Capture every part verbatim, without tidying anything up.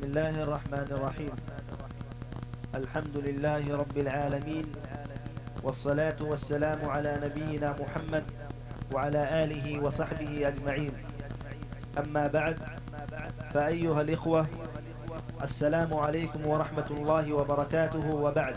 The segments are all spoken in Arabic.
بسم الله الرحمن الرحيم. الحمد لله رب العالمين، والصلاة والسلام على نبينا محمد وعلى آله وصحبه أجمعين. أما بعد، فأيها الإخوة، السلام عليكم ورحمة الله وبركاته. وبعد،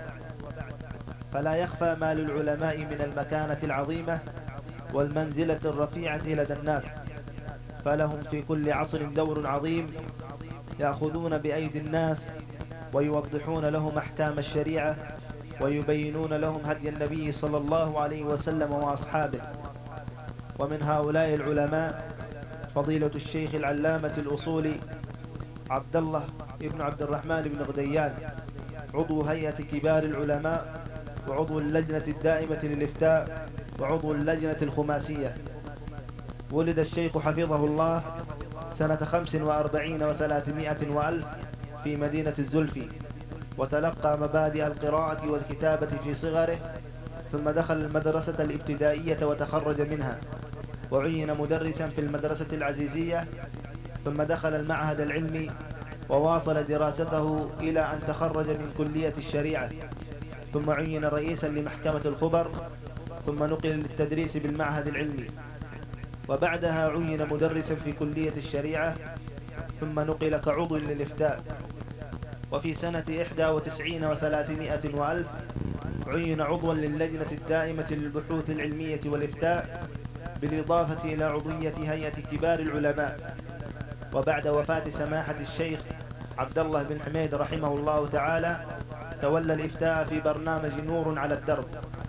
فلا يخفى ما للعلماء من المكانة العظيمة والمنزلة الرفيعة لدى الناس، فلهم في كل عصر دور عظيم يأخذون بأيدي الناس ويوضحون لهم أحكام الشريعة ويبينون لهم هدي النبي صلى الله عليه وسلم وأصحابه. ومن هؤلاء العلماء فضيلة الشيخ العلامة الأصولي عبد الله ابن عبد الرحمن بن غديان، عضو هيئة كبار العلماء وعضو اللجنة الدائمة للإفتاء وعضو اللجنة الخماسية. ولد الشيخ حفظه الله سنة خمس وأربعين وثلاثمائة وألف في مدينة الزلفي، وتلقى مبادئ القراءة والكتابة في صغره، ثم دخل المدرسة الابتدائية وتخرج منها، وعين مدرسا في المدرسة العزيزية، ثم دخل المعهد العلمي وواصل دراسته إلى أن تخرج من كلية الشريعة، ثم عين رئيسا لمحكمة الخبر، ثم نقل للتدريس بالمعهد العلمي، وبعدها عين مدرسا في كلية الشريعة، ثم نقل كعضو للإفتاء. وفي سنة إحدى وتسعين وثلاثمائة وألف عين عضوا للجنة الدائمة للبحوث العلمية والإفتاء، بالإضافة إلى عضوية هيئة كبار العلماء. وبعد وفاة سماحة الشيخ عبد الله بن حميد رحمه الله تعالى تولى الإفتاء في برنامج نور على الدرب.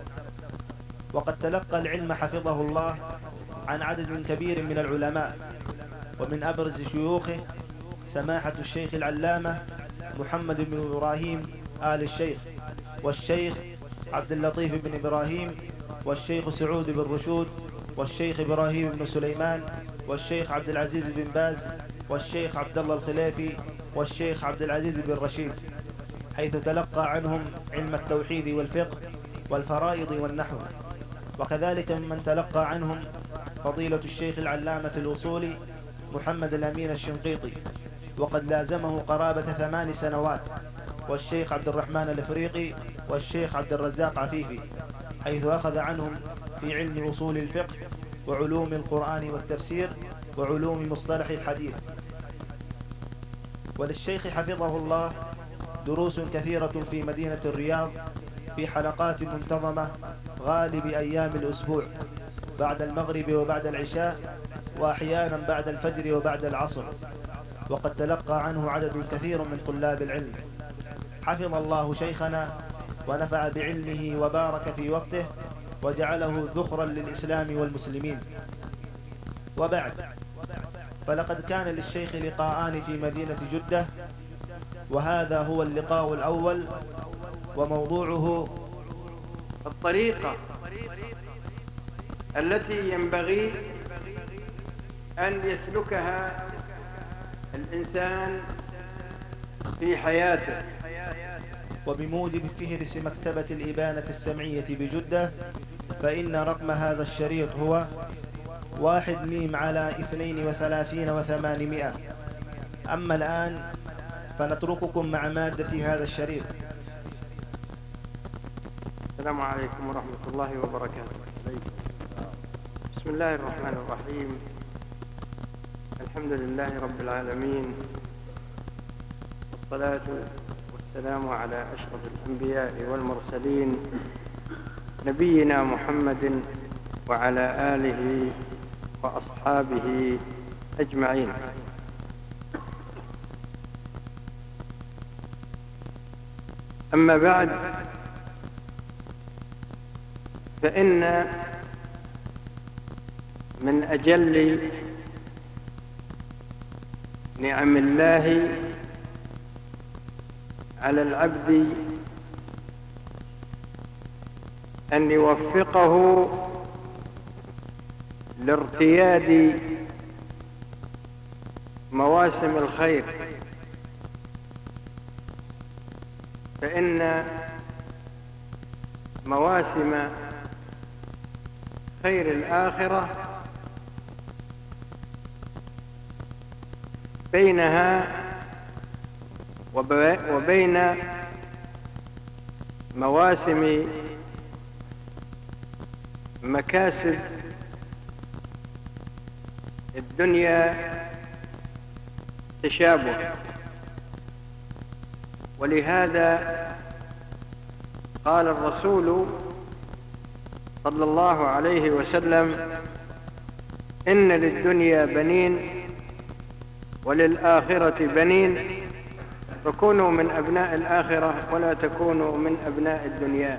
وقد تلقى العلم حفظه الله عن عدد كبير من العلماء، ومن أبرز شيوخه سماحة الشيخ العلامة محمد بن إبراهيم آل الشيخ، والشيخ عبد اللطيف بن إبراهيم، والشيخ سعود بن رشود، والشيخ إبراهيم بن سليمان، والشيخ عبد العزيز بن باز، والشيخ عبد الله الخليفي، والشيخ عبد العزيز بن رشيد، حيث تلقى عنهم علم التوحيد والفقه والفرائض والنحو. وكذلك ممن تلقى عنهم فضيلة الشيخ العلامة الأصولي محمد الأمين الشنقيطي، وقد لازمه قرابة ثمان سنوات، والشيخ عبد الرحمن الإفريقي، والشيخ عبد الرزاق عفيفي، حيث أخذ عنهم في علم أصول الفقه وعلوم القرآن والتفسير وعلوم مصطلح الحديث. وللشيخ حفظه الله دروس كثيرة في مدينة الرياض في حلقات منتظمة غالب أيام الأسبوع، بعد المغرب وبعد العشاء، وأحيانا بعد الفجر وبعد العصر. وقد تلقى عنه عدد كثير من طلاب العلم. حفظ الله شيخنا ونفع بعلمه وبارك في وقته وجعله ذخرا للإسلام والمسلمين. وبعد، فلقد كان للشيخ لقاءان في مدينة جدة، وهذا هو اللقاء الأول، وموضوعه الطريقة التي ينبغي أن يسلكها الإنسان في حياته. وبموجب فهرس مكتبة الإبانة السمعية بجدة، فإن رقم هذا الشريط هو واحد ميم على اثنين وثلاثين وثمانمائة. أما الآن فنترككم مع مادة هذا الشريط. السلام عليكم ورحمة الله وبركاته. بسم الله الرحمن الرحيم. الحمد لله رب العالمين، والصلاة والسلام على أشرف الأنبياء والمرسلين، نبينا محمد وعلى آله وأصحابه أجمعين. أما بعد، فإن من أجل نعم الله على العبد أن يوفقه لارتياد مواسم الخير، فإن مواسم خير الآخرة بينها وبين مواسم مكاسب الدنيا تشابه، ولهذا قال الرسول صلى الله عليه وسلم: إن للدنيا بنين وللآخرة بنين، فكونوا من أبناء الآخرة ولا تكونوا من أبناء الدنيا.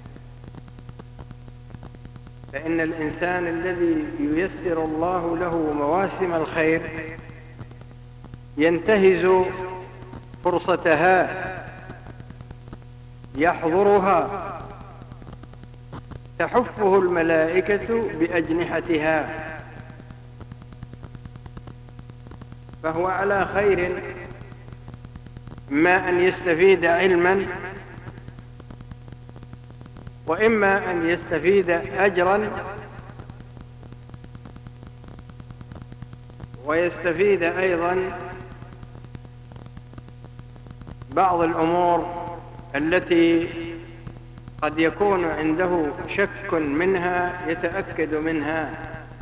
فإن الإنسان الذي ييسر الله له مواسم الخير ينتهز فرصتها، يحضرها، تحفه الملائكة بأجنحتها، فهو على خير، إما أن يستفيد علما، وإما أن يستفيد أجرا، ويستفيد أيضا بعض الأمور التي قد يكون عنده شك منها يتأكد منها.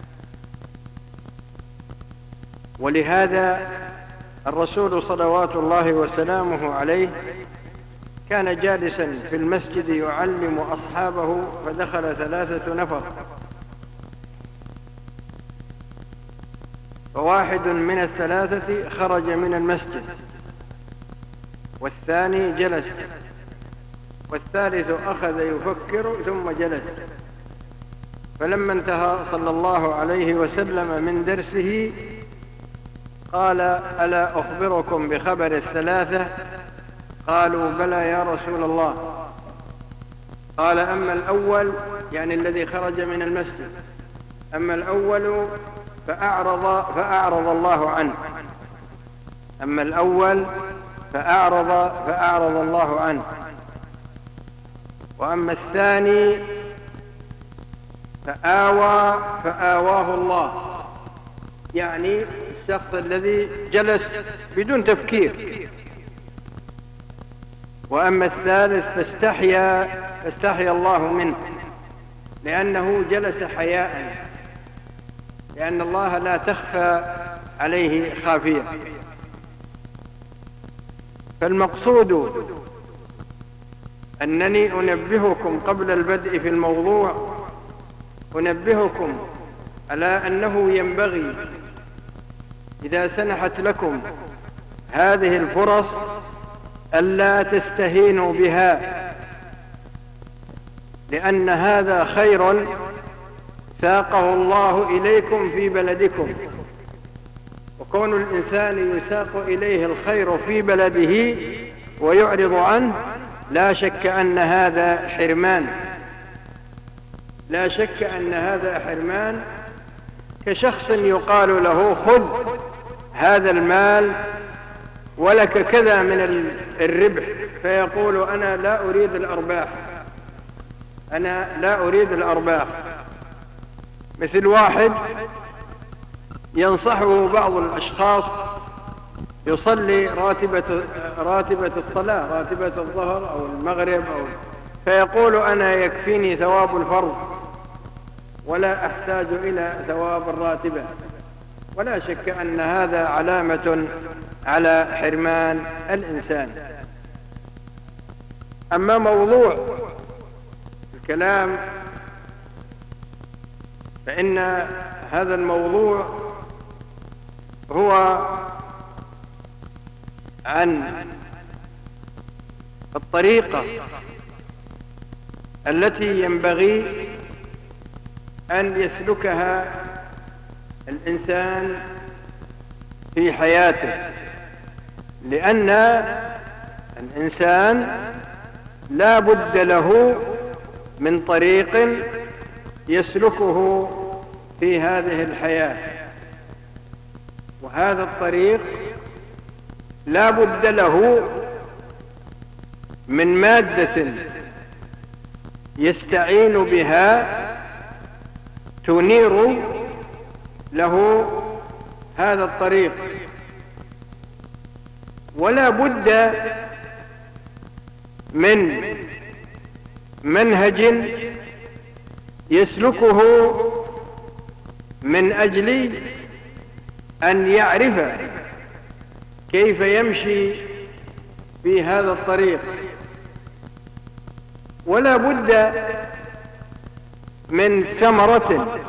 ولهذا الرسول صلوات الله وسلامه عليه كان جالسا في المسجد يعلم أصحابه، فدخل ثلاثة نفر، فواحد من الثلاثة خرج من المسجد، والثاني جلس، والثالث أخذ يفكر ثم جلس. فلما انتهى صلى الله عليه وسلم من درسه قال: ألا أخبركم بخبر الثلاثة؟ قالوا: بلى يا رسول الله. قال: أما الأول، يعني الذي خرج من المسجد، أما الأول فأعرض, فأعرض الله عنه، أما الأول فأعرض, فأعرض الله عنه، وأما الثاني فآوى فآواه الله، يعني الشخص الذي جلس بدون تفكير. وأما الثالث فاستحيا فاستحيا الله منه، لأنه جلس حياء، لأن الله لا تخفى عليه خافية. فالمقصود أنني أنبهكم قبل البدء في الموضوع، أنبهكم على أنه ينبغي إذا سنحت لكم هذه الفرص ألا تستهينوا بها، لأن هذا خير ساقه الله إليكم في بلدكم، وكون الإنسان يساق إليه الخير في بلده ويعرض عنه لا شك أن هذا حرمان، لا شك أن هذا حرمان، كشخص يقال له: خذ هذا المال ولك كذا من الربح، فيقول: أنا لا أريد الأرباح، أنا لا أريد الأرباح. مثل واحد ينصحه بعض الأشخاص يصلي راتبة, راتبة الصلاة، راتبة الظهر أو المغرب، أو فيقول: أنا يكفيني ثواب الفرض ولا أحتاج إلى ثواب الراتبة. ولا شك أن هذا علامة على حرمان الإنسان. أما موضوع الكلام فإن هذا الموضوع هو عن الطريقة التي ينبغي أن يسلكها الإنسان في حياته، لأن الإنسان لا بد له من طريق يسلكه في هذه الحياة، وهذا الطريق لا بد له من مادة يستعين بها تنير له هذا الطريق. ولا بد من منهج يسلكه من أجل أن يعرف كيف يمشي في هذا الطريق، ولا بد من ثمرة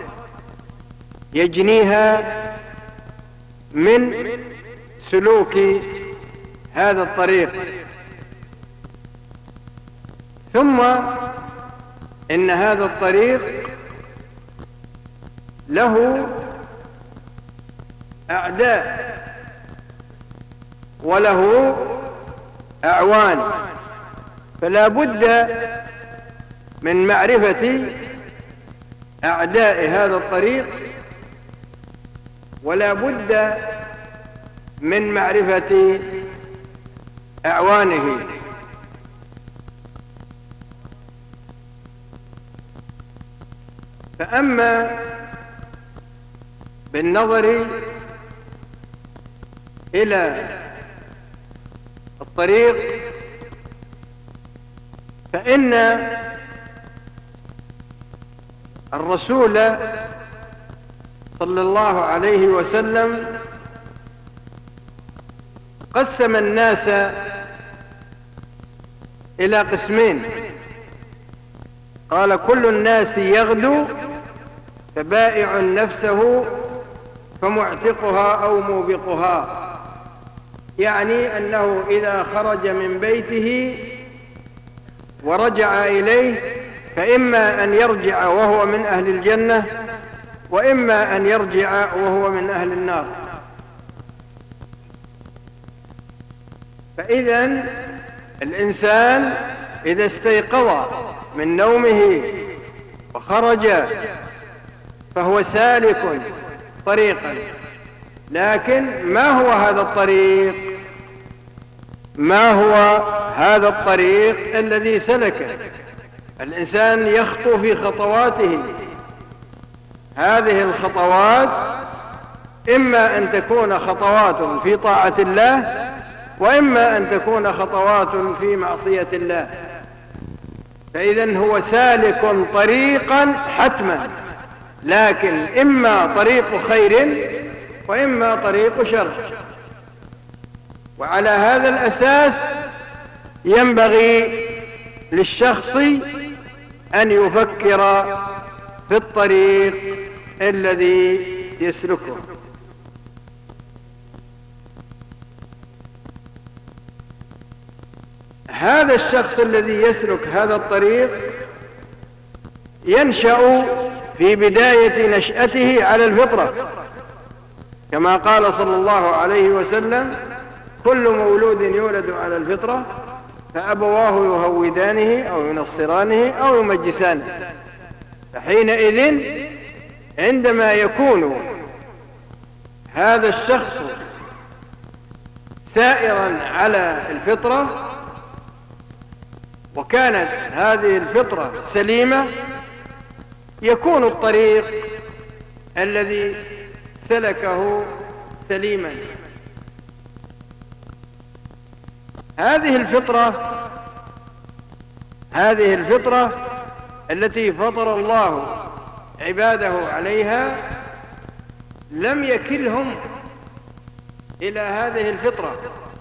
يجنيها من سلوك هذا الطريق. ثم إن هذا الطريق له أعداء وله أعوان، فلا بد من معرفة أعداء هذا الطريق، ولا بد من معرفة أعوانه. فأما بالنظر إلى الطريق فإن الرسول صلى الله عليه وسلم قسم الناس إلى قسمين، قال: كل الناس يغدو فبائع نفسه فمعتقها أو موبقها، يعني أنه إذا خرج من بيته ورجع إليه فإما أن يرجع وهو من أهل الجنة، وإما أن يرجع وهو من أهل النار. فإذا الإنسان إذا استيقظ من نومه وخرج فهو سالك طريقا، لكن ما هو هذا الطريق؟ ما هو هذا الطريق الذي سلكه؟ الإنسان يخطو في خطواته، هذه الخطوات إما أن تكون خطوات في طاعة الله، وإما أن تكون خطوات في معصية الله. فإذا هو سالك طريقا حتما، لكن إما طريق خير وإما طريق شر. وعلى هذا الأساس ينبغي للشخص أن يفكر في الطريق الذي يسلكه. هذا الشخص الذي يسلك هذا الطريق ينشأ في بداية نشأته على الفطرة، كما قال صلى الله عليه وسلم: كل مولود يولد على الفطرة فأبواه يهودانه أو ينصرانه أو يمجسانه. فحينئذ عندما يكون هذا الشخص سائرا على الفطرة وكانت هذه الفطرة سليمة، يكون الطريق الذي سلكه سليما. هذه الفطرة هذه الفطرة التي فطر الله عباده عليها لم يكلهم إلى هذه الفطرة،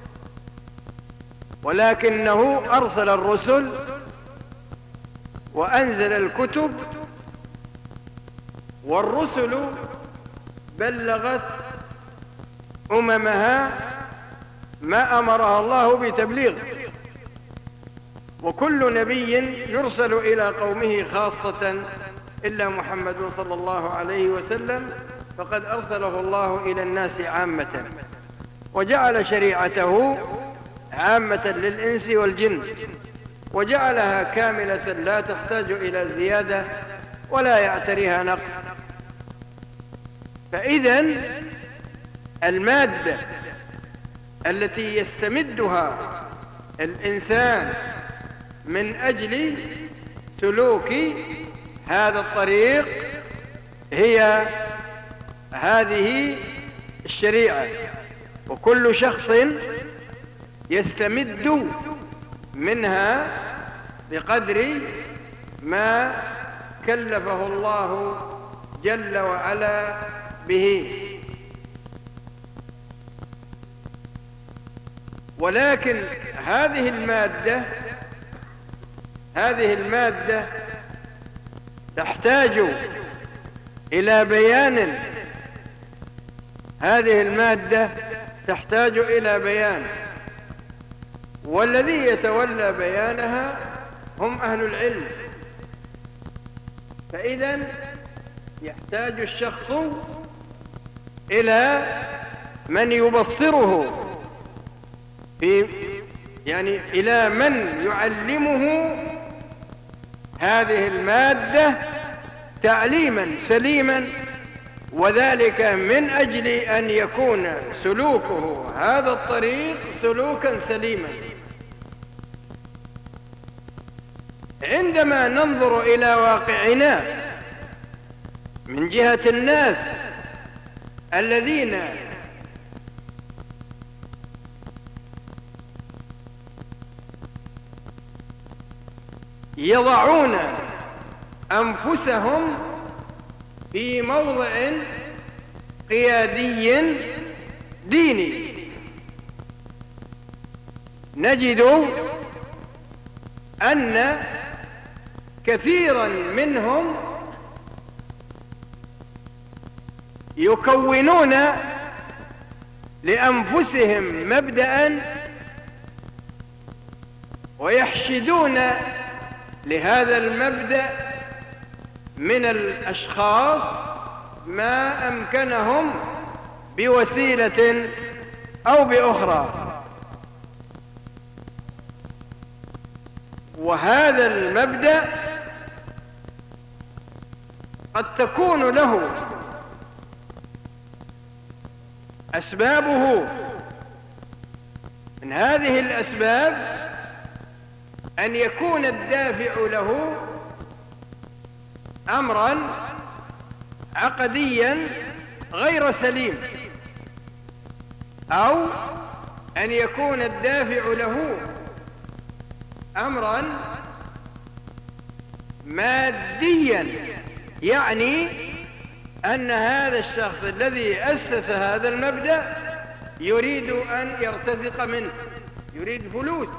ولكنه أرسل الرسل وأنزل الكتب، والرسل بلغت أممها ما أمرها الله بتبليغه، وكل نبي يرسل إلى قومه خاصة إلا محمد صلى الله عليه وسلم، فقد أرسله الله إلى الناس عامة، وجعل شريعته عامة للإنس والجن، وجعلها كاملة لا تحتاج إلى زيادة ولا يعتريها نقص. فإذا المادة التي يستمدها الإنسان من أجل سلوك هذا الطريق هي هذه الشريعة. وكل شخص يستمد منها بقدر ما كلفه الله جل وعلا به. ولكن هذه المادة هذه المادة تحتاج إلى بيان هذه المادة تحتاج إلى بيان، والذي يتولى بيانها هم أهل العلم. فإذا يحتاج الشخص إلى من يبصره في يعني إلى من يعلمه هذه المادة تعليما سليما، وذلك من أجل أن يكون سلوكه هذا الطريق سلوكا سليما. عندما ننظر إلى واقعنا من جهة الناس الذين يضعون أنفسهم في موضع قيادي ديني، نجد أن كثيرا منهم يكونون لأنفسهم مبدأ ويحشدون لهذا المبدأ من الأشخاص ما أمكنهم بوسيلة أو بأخرى. وهذا المبدأ قد تكون له أسبابه. من هذه الأسباب أن يكون الدافع له أمرا عقديا غير سليم، أو أن يكون الدافع له أمرا ماديا، يعني أن هذا الشخص الذي أسس هذا المبدأ يريد أن يرتزق منه، يريد فلوس،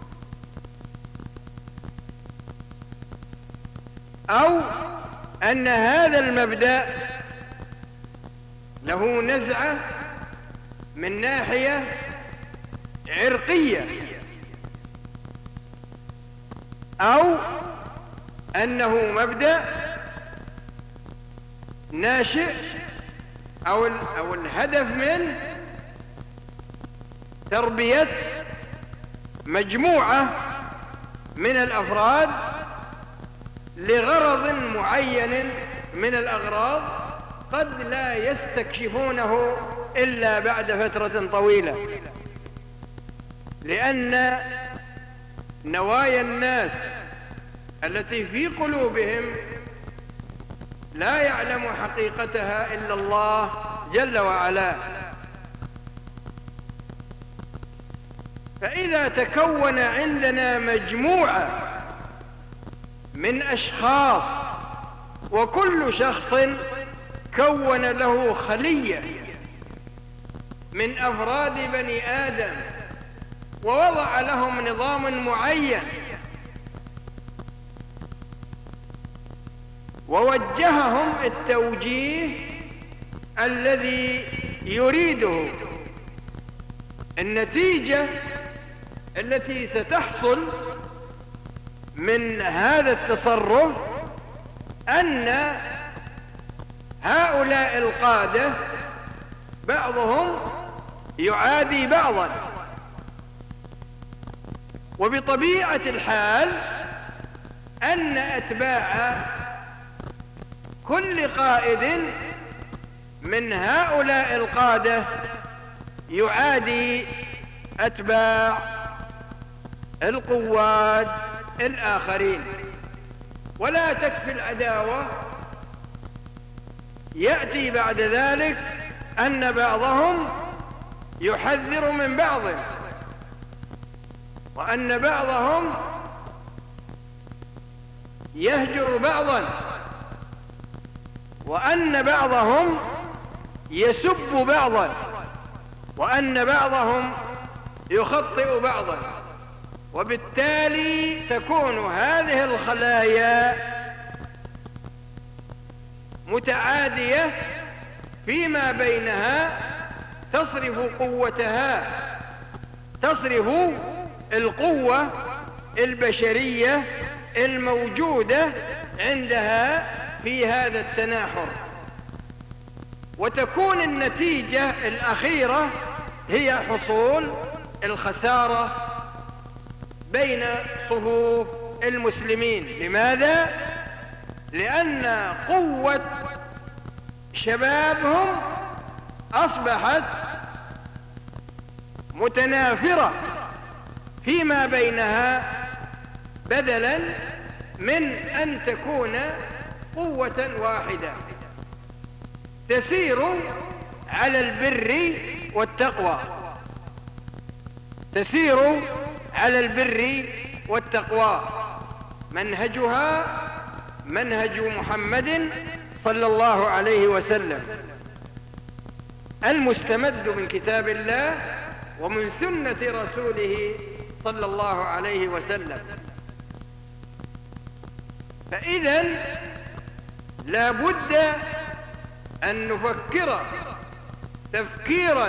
أو أن هذا المبدأ له نزعة من ناحية عرقية، أو أنه مبدأ ناشئ أو أو الهدف منه تربية مجموعة من الأفراد لغرض معين من الأغراض قد لا يستكشفونه إلا بعد فترة طويلة، لأن نوايا الناس التي في قلوبهم لا يعلم حقيقتها إلا الله جل وعلا. فإذا تكون عندنا مجموعة من أشخاص وكل شخص كون له خلية من أفراد بني آدم ووضع لهم نظام معين ووجههم التوجيه الذي يريده، النتيجة التي ستحصل من هذا التصرف أن هؤلاء القادة بعضهم يعادي بعضا، وبطبيعة الحال أن أتباع كل قائد من هؤلاء القادة يعادي أتباع القواد الآخرين. ولا تكفي العداوة، يأتي بعد ذلك أن بعضهم يحذر من بعض، وأن بعضهم يهجر بعضا، وأن بعضهم يسب بعضا، وأن بعضهم يخطئ بعضا، وبالتالي تكون هذه الخلايا متعادية فيما بينها، تصرف قوتها، تصرف القوة البشرية الموجودة عندها في هذا التناحر، وتكون النتيجة الأخيرة هي حصول الخسارة بين صفوف المسلمين. لماذا؟ لأن قوة شبابهم أصبحت متنافرة فيما بينها، بدلا من أن تكون قوة واحدة تسير على البر والتقوى، تسير على البر والتقوى. منهجها منهج محمد صلى الله عليه وسلم، المستمد من كتاب الله ومن سنة رسوله صلى الله عليه وسلم. فإذا لا بد أن نفكر تفكيرا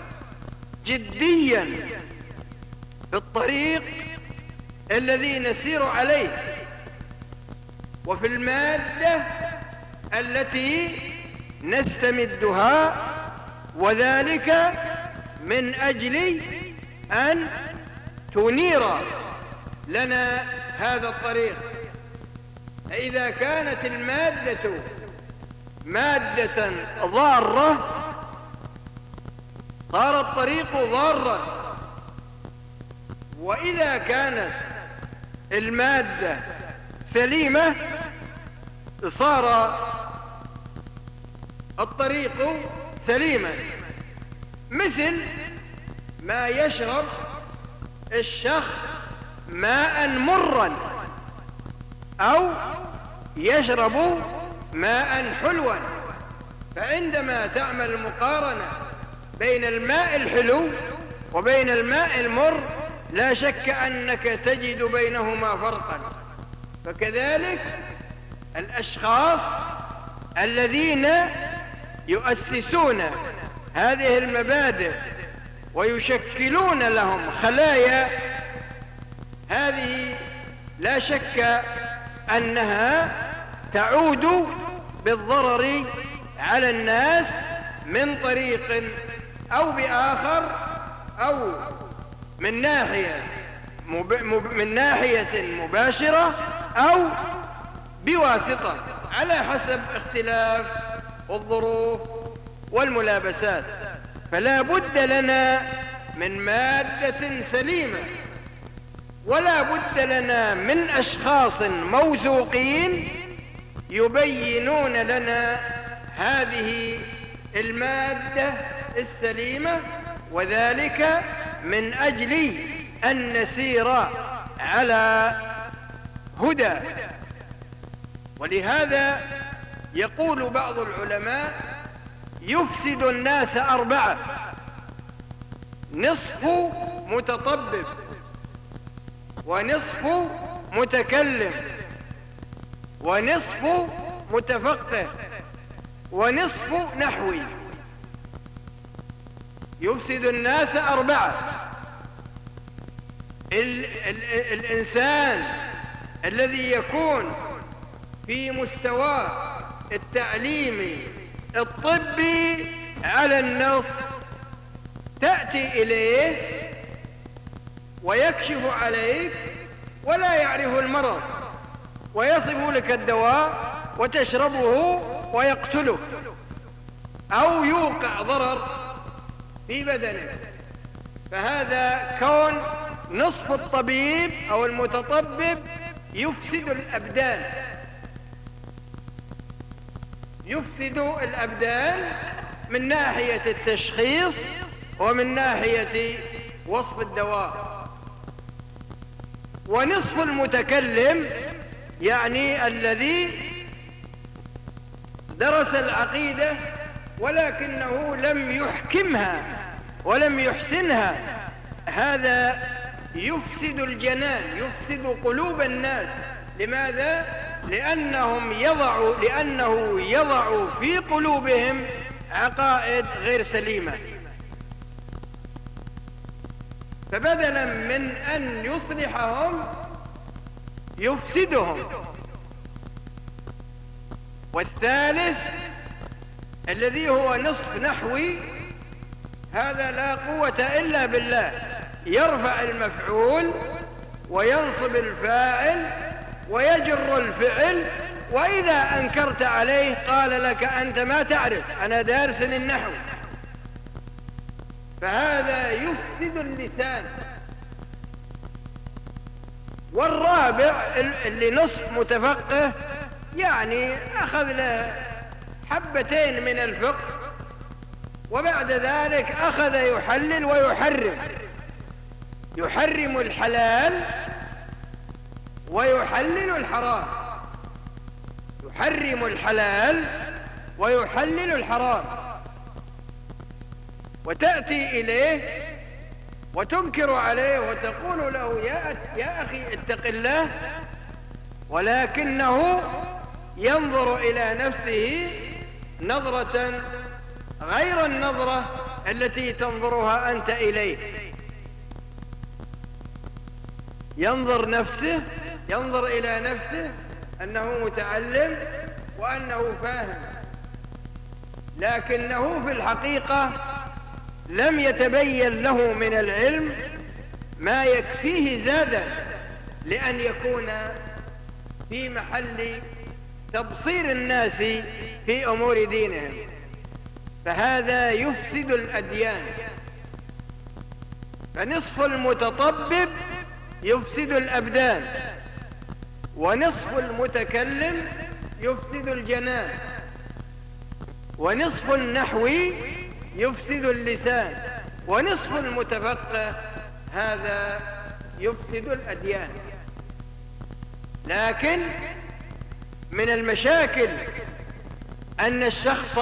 جديا في الطريق الذي نسير عليه، وفي المادة التي نستمدها، وذلك من أجل أن تنير لنا هذا الطريق. فإذا كانت المادة مادة ضارة صار الطريق ضارا، وإذا كانت المادة سليمة صار الطريق سليما. مثل ما يشرب الشخص ماء مرا أو يشرب ماء حلوا، فعندما تعمل المقارنة بين الماء الحلو وبين الماء المر لا شك أنك تجد بينهما فرقا. فكذلك الأشخاص الذين يؤسسون هذه المبادئ ويشكلون لهم خلايا، هذه لا شك أنها تعود بالضرر على الناس من طريق أو بآخر، أو من ناحية مب... مب... من ناحية مباشرة أو بواسطة، على حسب اختلاف الظروف والملابسات. فلا بد لنا من مادة سليمة، ولا بد لنا من أشخاص موثوقين يبينون لنا هذه المادة السليمة، وذلك من أجل أن نسير على هدى. ولهذا يقول بعض العلماء: يفسد الناس أربعة: نصف متطبب، ونصف متكلم، ونصف متفقه، ونصف نحوي. يفسد الناس أربعة: ال ال الإنسان الذي يكون في مستوى التعليمي الطبي على النصف، تأتي إليه ويكشف عليك ولا يعرف المرض، ويصف لك الدواء وتشربه ويقتلك أو يوقع ضرر في بدنك. فهذا كون نصف الطبيب أو المتطبب يفسد الأبدان، يفسد الأبدان من ناحية التشخيص ومن ناحية وصف الدواء. ونصف المتكلم يعني الذي درس العقيدة ولكنه لم يحكمها ولم يحسنها، هذا يفسد الجنان، يفسد قلوب الناس. لماذا؟ لأنهم يضعوا لأنه يضع في قلوبهم عقائد غير سليمة، فبدلا من أن يصلحهم يفسدهم. والثالث الذي هو نصف نحوي، هذا لا قوة إلا بالله، يرفع المفعول وينصب الفاعل ويجر الفعل، وإذا أنكرت عليه قال لك أنت ما تعرف، أنا دارس للنحو، فهذا يفسد اللسان. والرابع اللي نصف متفقه، يعني أخذ له حبتين من الفقه وبعد ذلك أخذ يحلل ويحرم، يحرم الحلال ويحلل الحرام، يحرم الحلال ويحلل الحرام، وتأتي إليه وتنكر عليه وتقول له يا, يا أخي اتق الله، ولكنه ينظر إلى نفسه نظرة غير النظرة التي تنظرها أنت إليه. ينظر نفسه ينظر إلى نفسه أنه متعلم وأنه فاهم، لكنه في الحقيقة لم يتبين له من العلم ما يكفيه زادا لأن يكون في محل تبصير الناس في أمور دينهم، فهذا يفسد الأديان. فنصف المتطبب يفسد الأبدان، ونصف المتكلم يفسد الجنان، ونصف النحوي يفسد اللسان، ونصف المتفقه هذا يفسد الأديان. لكن من المشاكل أن الشخص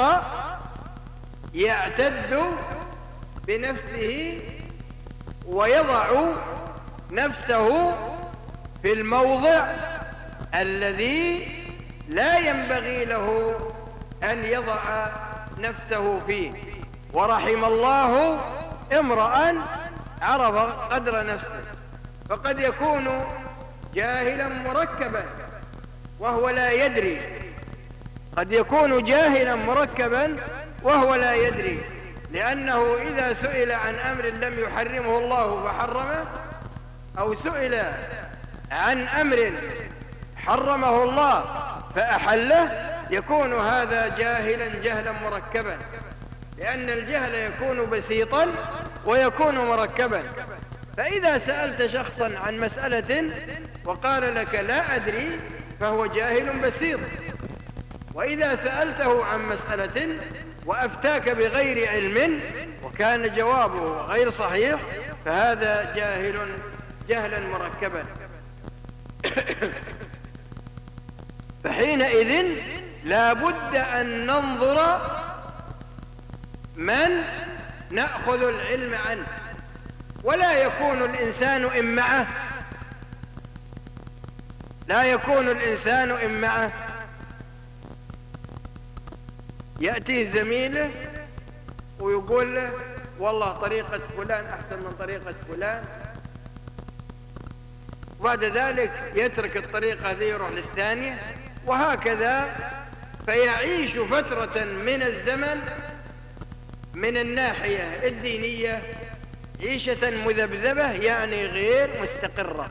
يعتد بنفسه ويضع نفسه في الموضع الذي لا ينبغي له أن يضع نفسه فيه. ورحم الله امرأ عرف قدر نفسه، فقد يكون جاهلا مركبا وهو لا يدري، قد يكون جاهلا مركبا وهو لا يدري، لأنه إذا سئل عن أمر لم يحرمه الله فحرمه، أو سئل عن أمر حرمه الله فأحله، يكون هذا جاهلا جهلا مركبا، لأن الجهل يكون بسيطا ويكون مركبا. فإذا سألت شخصا عن مسألة وقال لك لا أدري فهو جاهل بسيط، وإذا سألته عن مسألة وأفتاك بغير علم وكان جوابه غير صحيح فهذا جاهل جهلا مركبا. فحينئذ لا بد أن ننظر من نأخذ العلم عنه، ولا يكون الإنسان إمعه، لا يكون الإنسان إمعه. يأتي زميله ويقول له والله طريقة فلان أحسن من طريقة فلان، وبعد ذلك يترك الطريقة هذه يروح للثانية، وهكذا. فيعيش فترة من الزمن من الناحية الدينية عيشة مذبذبة، يعني غير مستقرة.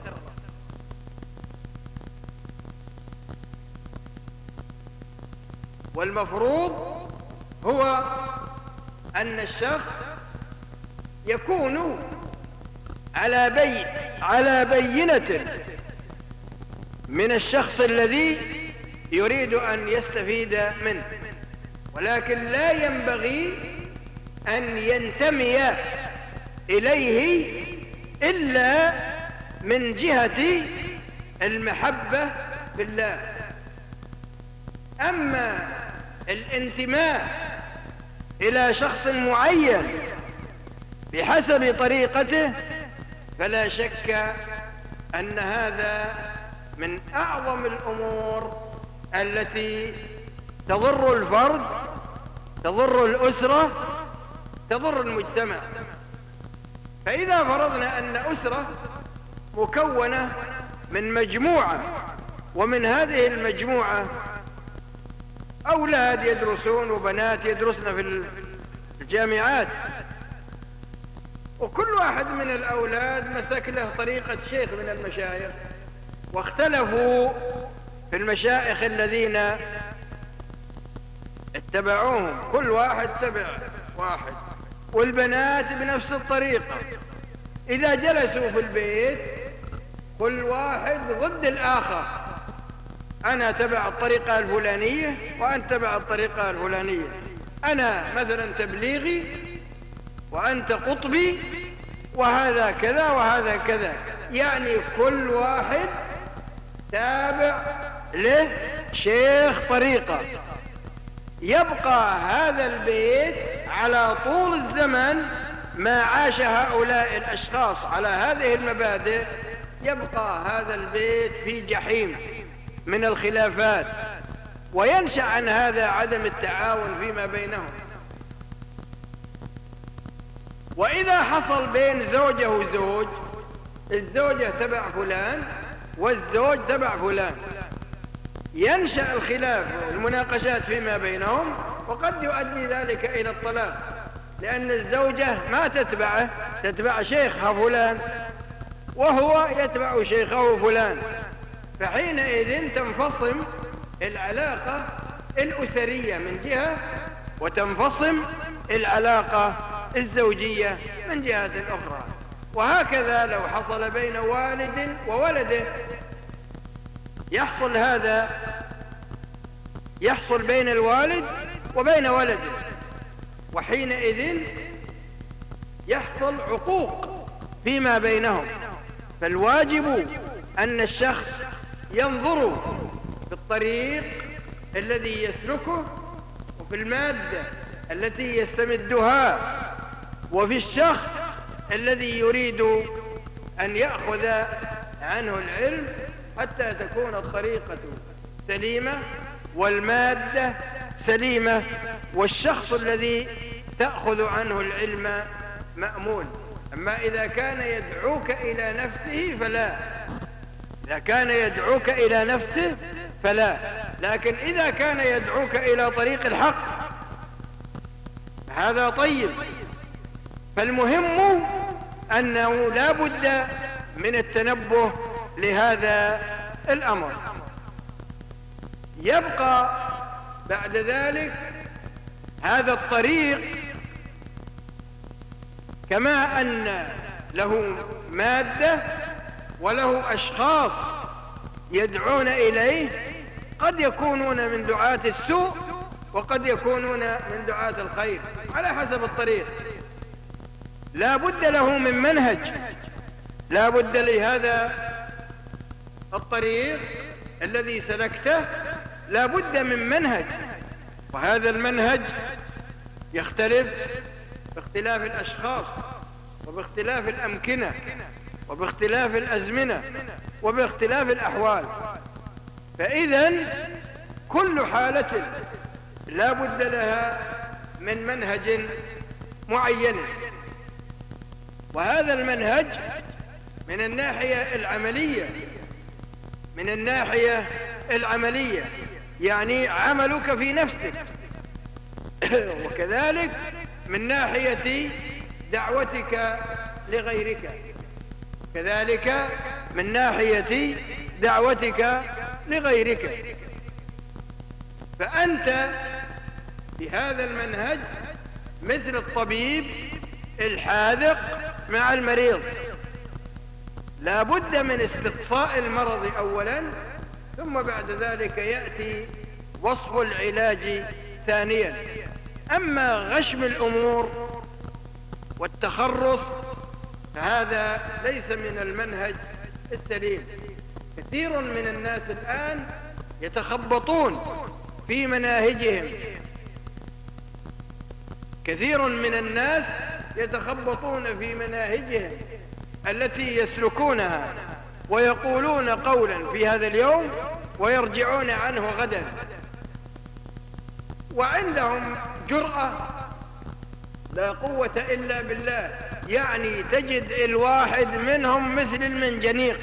والمفروض هو أن الشخص يكون على بي على بينة من الشخص الذي يريد أن يستفيد منه، ولكن لا ينبغي أن ينتمي إليه إلا من جهة المحبة في الله. أما الانتماء إلى شخص معين بحسب طريقته فلا شك أن هذا من أعظم الأمور التي تضر الفرد، تضر الأسرة، تضر المجتمع. فإذا فرضنا أن أسرة مكونة من مجموعة، ومن هذه المجموعة أولاد يدرسون وبنات يدرسن في الجامعات، وكل واحد من الأولاد مسك له طريقة شيخ من المشايخ، واختلفوا في المشايخ الذين اتبعوهم، كل واحد تبع واحد، والبنات بنفس الطريقة. إذا جلسوا في البيت كل واحد ضد الآخر، أنا تبع الطريقة الفلانية وأنت تبع الطريقة الفلانية، أنا مثلا تبليغي وأنت قطبي، وهذا كذا وهذا كذا، يعني كل واحد تابع له شيخ طريقة. يبقى هذا البيت على طول الزمن ما عاش هؤلاء الأشخاص على هذه المبادئ، يبقى هذا البيت في جحيم من الخلافات، وينشأ عن هذا عدم التعاون فيما بينهم. وإذا حصل بين زوجة وزوج، الزوجة تبع فلان والزوج تبع فلان، ينشأ الخلاف والمناقشات فيما بينهم، وقد يؤدي ذلك إلى الطلاق، لأن الزوجة ما تتبعه، تتبع شيخها فلان وهو يتبع شيخه فلان، فحينئذ تنفصم العلاقة الأسرية من جهة، وتنفصم العلاقة الزوجية من جهة أخرى. وهكذا لو حصل بين والد وولده، يحصل هذا، يحصل بين الوالد وبين ولده، وحينئذ يحصل عقوق فيما بينهم. فالواجب أن الشخص ينظر في الطريق الذي يسلكه، وفي المادة التي يستمدها، وفي الشخص الذي يريد أن يأخذ عنه العلم، حتى تكون الطريقة سليمة والمادة سليمة، والشخص الذي تأخذ عنه العلم مأمون. أما إذا كان يدعوك إلى نفسه فلا، إذا كان يدعوك إلى نفسه فلا، لكن إذا كان يدعوك إلى طريق الحق هذا طيب. فالمهم أنه لا بد من التنبه لهذا الأمر. يبقى بعد ذلك هذا الطريق كما أن له مادة وله أشخاص يدعون إليه، قد يكونون من دعاة السوء وقد يكونون من دعاة الخير على حسب الطريق. لا بد له من منهج، لا بد لهذا الطريق الذي سلكته لا بد من منهج، وهذا المنهج يختلف باختلاف الأشخاص وباختلاف الأمكنة وباختلاف الأزمنة وباختلاف الأحوال. فإذا كل حالة لا بد لها من منهج معين، وهذا المنهج من الناحية العملية، من الناحية العملية يعني عملك في نفسك، وكذلك من ناحية دعوتك لغيرك، كذلك من ناحية دعوتك لغيرك. فأنت بهذا المنهج مثل الطبيب الحاذق مع المريض، لا بد من استقصاء المرض أولا، ثم بعد ذلك يأتي وصف العلاج ثانيا. أما غشم الأمور والتخرص فهذا ليس من المنهج السليم. كثير من الناس الآن يتخبطون في مناهجهم، كثير من الناس يتخبطون في مناهجهم التي يسلكونها، ويقولون قولا في هذا اليوم ويرجعون عنه غدا، وعندهم جرأة لا قوة إلا بالله. يعني تجد الواحد منهم مثل المنجنيق،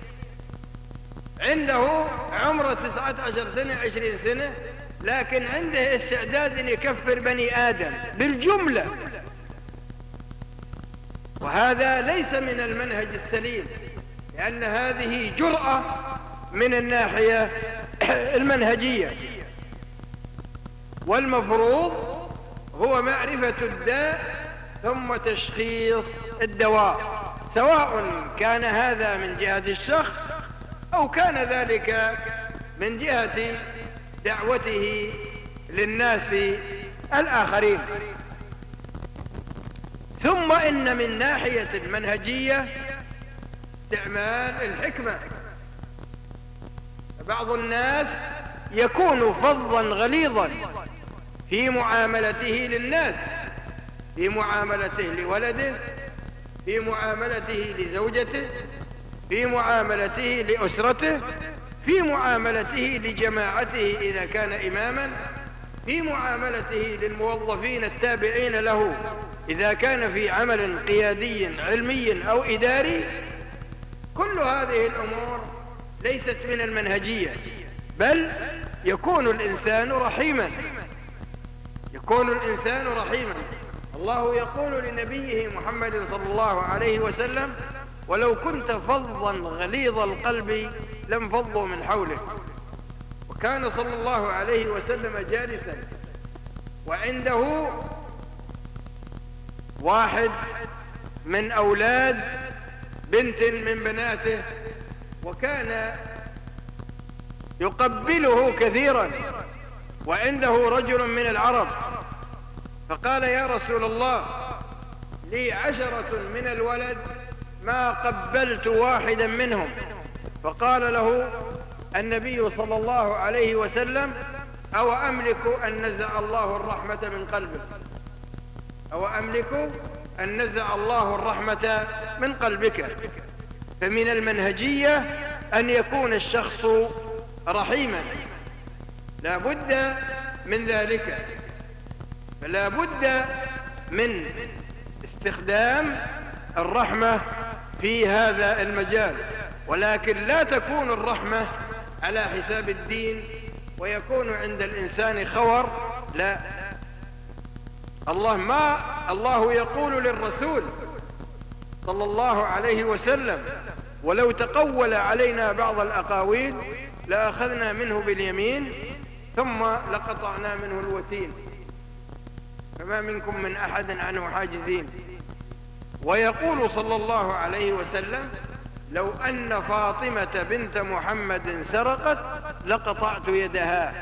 عنده عمره تسعة عشر سنة عشرين سنة، لكن عنده استعداد أن يكفر بني آدم بالجملة، وهذا ليس من المنهج السليم، لأن هذه جرأة من الناحية المنهجية. والمفروض هو معرفة الداء ثم تشخيص الدواء، سواء كان هذا من جهة الشخص أو كان ذلك من جهة دعوته للناس الآخرين. ثم إن من ناحية المنهجية استعمال الحكمة. بعض الناس يكون فظا غليظا في معاملته للناس، في معاملته لولده، في معاملته لزوجته، في معاملته لأسرته، في معاملته لجماعته إذا كان إماما، في معاملته للموظفين التابعين له إذا كان في عمل قيادي علمي أو إداري. كل هذه الأمور ليست من المنهجية، بل يكون الإنسان رحيما، يكون الإنسان رحيما. الله يقول لنبيه محمد صلى الله عليه وسلم: ولو كنت فظا غليظ القلب لانفضوا من حولك. وكان صلى الله عليه وسلم جالسا وعنده واحد من أولاد بنت من بناته، وكان يقبله كثيرا، وعنده رجل من العرب، فقال: يا رسول الله، لي عشرة من الولد ما قبلت واحدا منهم. فقال له النبي صلى الله عليه وسلم: أو أملك أن نزع الله الرحمة من قلبك، أو أملك أن نزع الله الرحمة من قلبك. فمن المنهجية أن يكون الشخص رحيما، لا بد من ذلك، فلا بد من استخدام الرحمة في هذا المجال، ولكن لا تكون الرحمة على حساب الدين ويكون عند الإنسان خور. لا، الله ما الله يقول للرسول صلى الله عليه وسلم: ولو تقول علينا بعض الأقاويل لأخذنا منه باليمين ثم لقطعنا منه الوتين فما منكم من أحد عنه حاجزين. ويقول صلى الله عليه وسلم: لو أن فاطمة بنت محمد سرقت لقطعت يدها.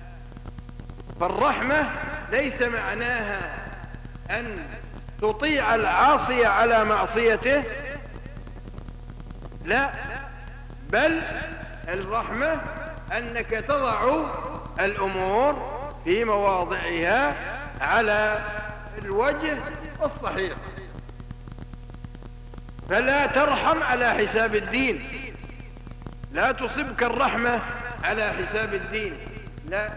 فالرحمة ليس معناها أن تطيع العاصي على معصيته، لا، بل الرحمة أنك تضع الأمور في مواضعها على الوجه الصحيح، فلا ترحم على حساب الدين، لا تصبك الرحمة على حساب الدين، لا،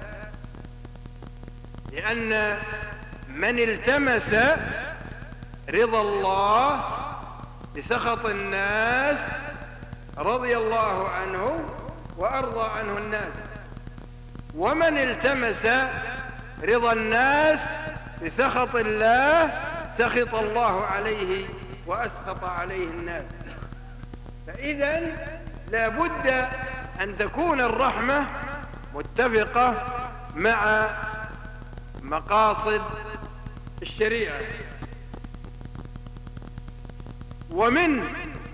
لأن من التمس رضا الله بسخط الناس رضي الله عنه وأرضى عنه الناس، ومن التمس رضا الناس بسخط الله سخط الله عليه وأسخط عليه الناس. فإذا لا بد أن تكون الرحمة متفقة مع مقاصد الشريعة. ومن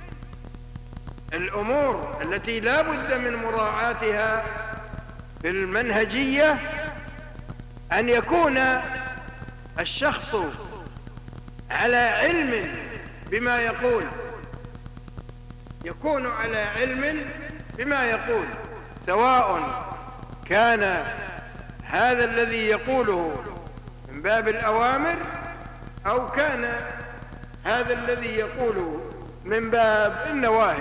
الأمور التي لا بد من مراعاتها في المنهجية أن يكون الشخص على علم بما يقول، يكون على علم بما يقول، سواء كان هذا الذي يقوله من باب الأوامر أو كان هذا الذي يقوله من باب النواهي.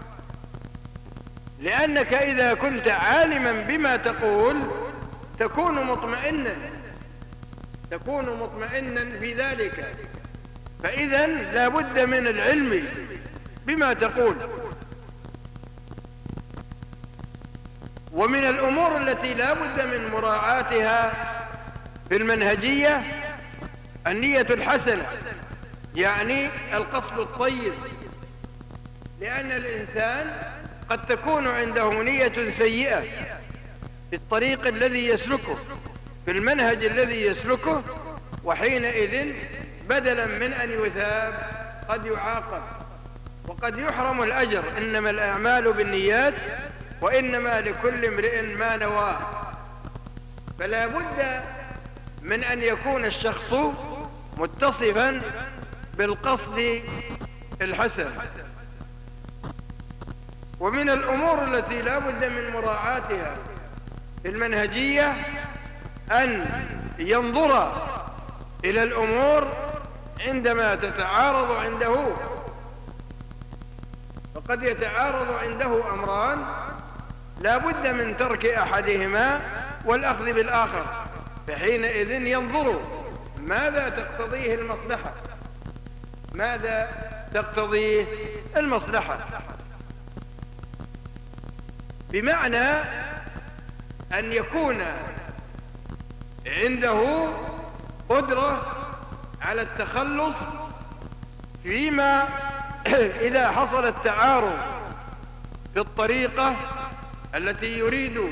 لأنك إذا كنت عالما بما تقول تكون مطمئنا تكون مطمئنا في ذلك. فإذا لا بد من العلم بما تقول. ومن الأمور التي لا بد من مراعاتها في المنهجية النية الحسنة، يعني القصد الطيب. لأن الإنسان قد تكون عنده نية سيئة في الطريق الذي يسلكه، في المنهج الذي يسلكه، وحينئذ بدلا من أن يثاب قد يعاقب وقد يحرم الأجر. إنما الأعمال بالنيات وإنما لكل امرئ ما نوى. فلا بد من أن يكون الشخص متصفا بالقصد الحسن. ومن الأمور التي لا بد من مراعاتها في المنهجية أن ينظر إلى الأمور عندما تتعارض عنده. فقد يتعارض عنده أمران لا بد من ترك أحدهما والأخذ بالآخر، فحينئذ ينظر ماذا تقتضيه المصلحة ماذا تقتضيه المصلحة بمعنى أن يكون عنده قدرة على التخلص فيما إذا حصل التعارض في الطريقة التي يريد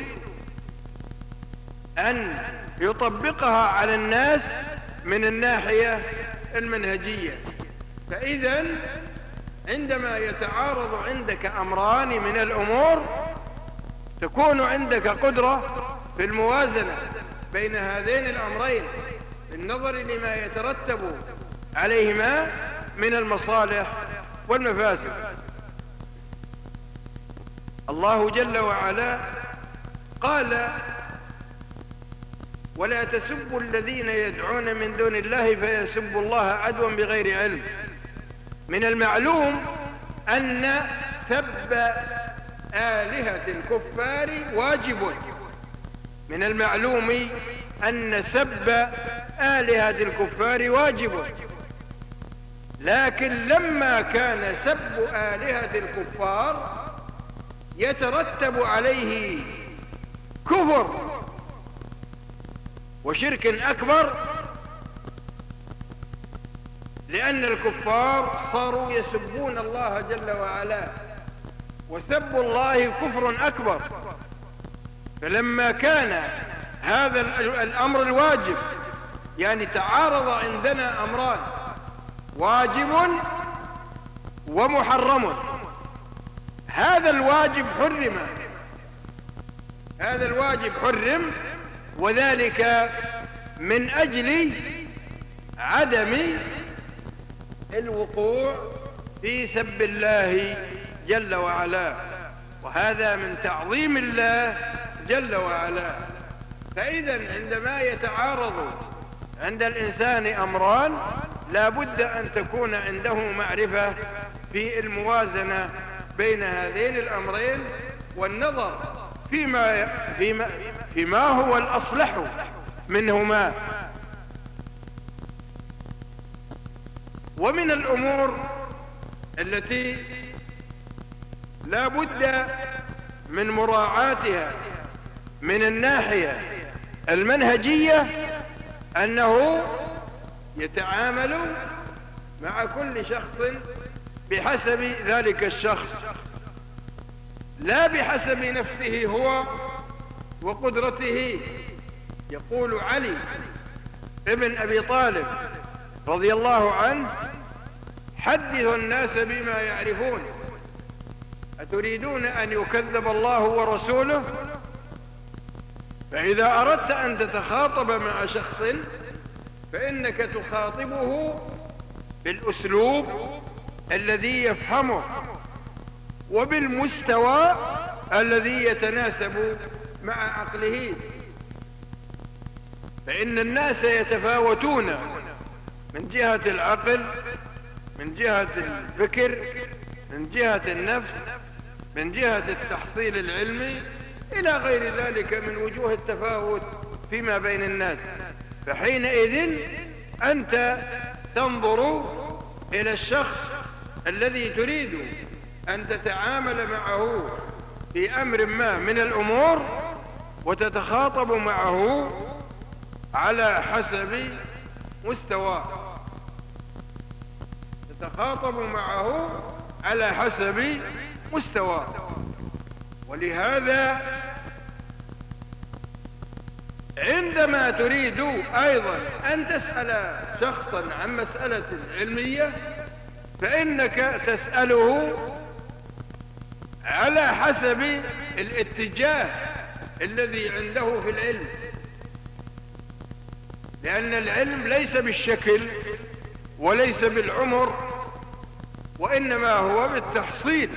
أن يطبقها على الناس من الناحية المنهجية. فإذا عندما يتعارض عندك أمران من الأمور تكون عندك قدرة في الموازنة بين هذين الأمرين بالنظر لما يترتب عليهما من المصالح والمفاسد. الله جل وعلا قال: ولا تسبوا الذين يدعون من دون الله فيسبوا الله عدوا بغير علم. من المعلوم أن سب آلهة الكفار واجب. من المعلوم أن سب آلهة الكفار واجب، لكن لما كان سب آلهة الكفار يترتب عليه كفر وشرك أكبر، لأن الكفار صاروا يسبون الله جل وعلا، وسب الله كفر أكبر. فلما كان هذا الأمر الواجب، يعني تعارض عندنا أمران واجب ومحرم، هذا الواجب حرم هذا الواجب حرم وذلك من أجل عدم الوقوع في سب الله جل وعلا، وهذا من تعظيم الله جل وعلا. فإذا عندما يتعارض عند الإنسان أمران لا بد أن تكون عنده معرفة في الموازنة بين هذين الأمرين والنظر فيما, فيما, فيما هو الأصلح منهما. ومن الأمور التي لا بد من مراعاتها من الناحية المنهجية أنه يتعامل مع كل شخص بحسب ذلك الشخص، لا بحسب نفسه هو وقدرته. يقول علي ابن أبي طالب رضي الله عنه: حدثوا الناس بما يعرفون، أتريدون أن يكذب الله ورسوله؟ فإذا أردت أن تتخاطب مع شخص فإنك تخاطبه بالأسلوب الذي يفهمه وبالمستوى الذي يتناسب مع عقله، فإن الناس يتفاوتون من جهة العقل، من جهة الفكر، من جهة النفس، من جهة التحصيل العلمي، إلى غير ذلك من وجوه التفاوت فيما بين الناس. فحينئذ أنت تنظر إلى الشخص الذي تريد أن تتعامل معه في أمر ما من الأمور، وتتخاطب معه على حسب مستواه، تتخاطب معه على حسب مستواه. ولهذا عندما تريد أيضا أن تسأل شخصا عن مسألة علمية، فإنك تسأله على حسب الاتجاه الذي عنده في العلم، لأن العلم ليس بالشكل وليس بالعمر، وإنما هو بالتحصيل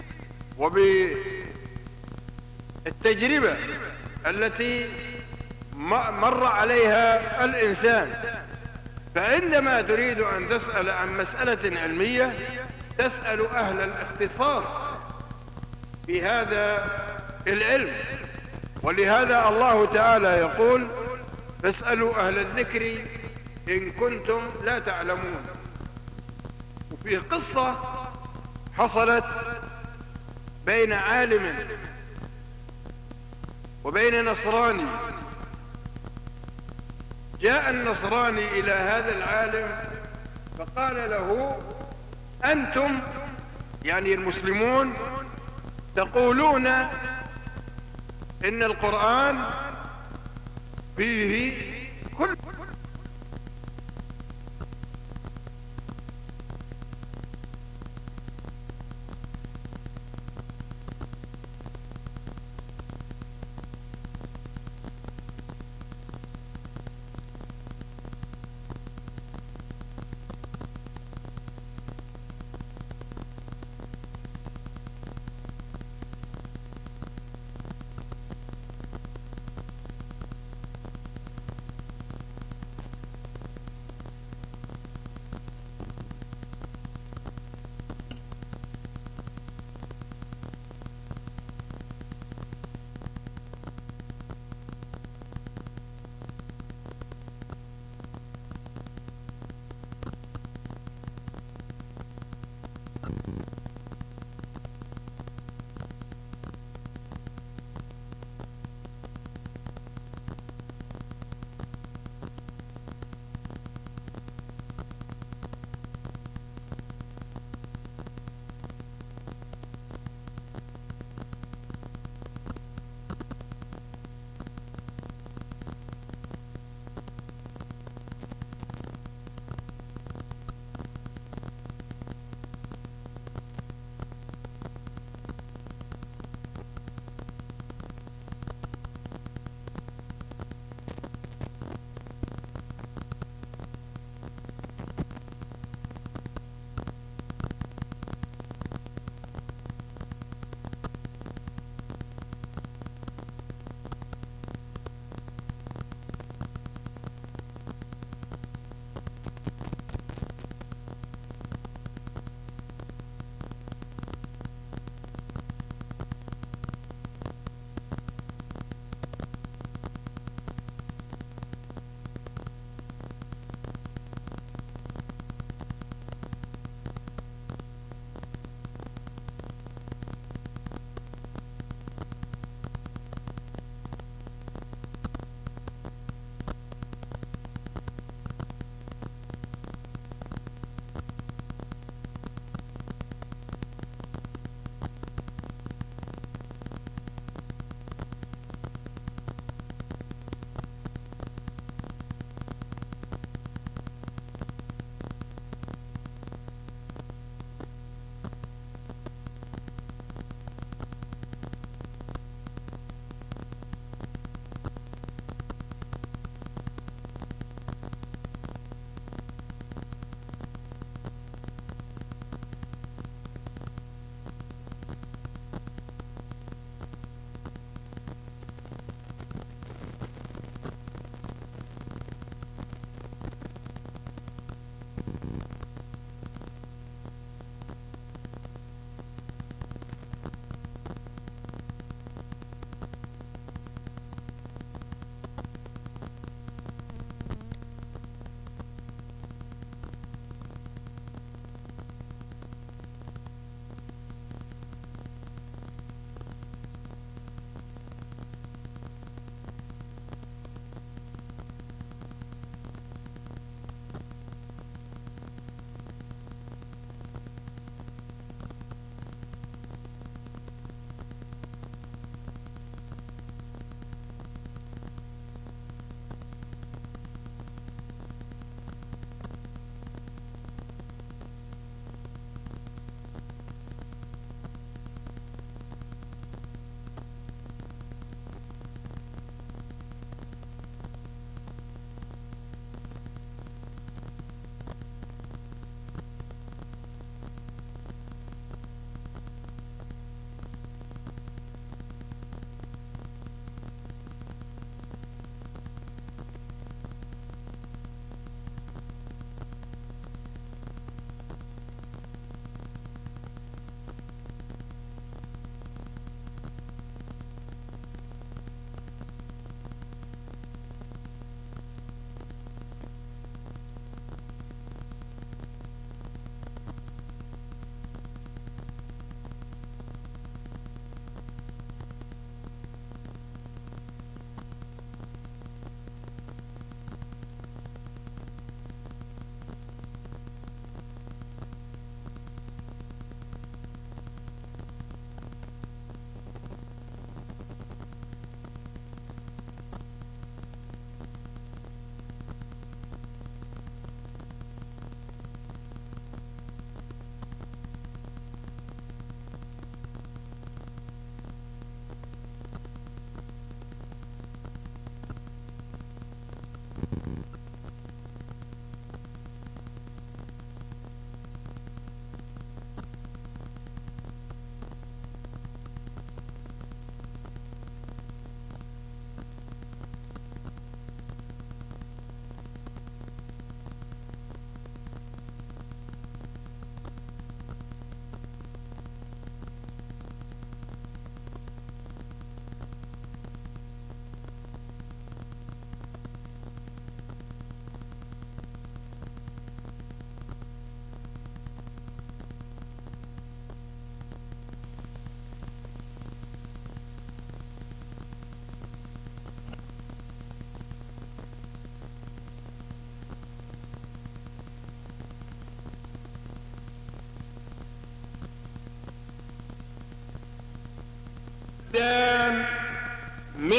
وبالتجربة التي مر عليها الإنسان. فعندما تريد أن تسأل عن مسألة علمية تسأل أهل الاختصاص في هذا العلم. ولهذا الله تعالى يقول: فاسألوا أهل الذكر إن كنتم لا تعلمون. وفي قصة حصلت بين عالم وبين نصراني. جاء النصراني إلى هذا العالم فقال له: أنتم يعني المسلمون تقولون إن القرآن فيه كل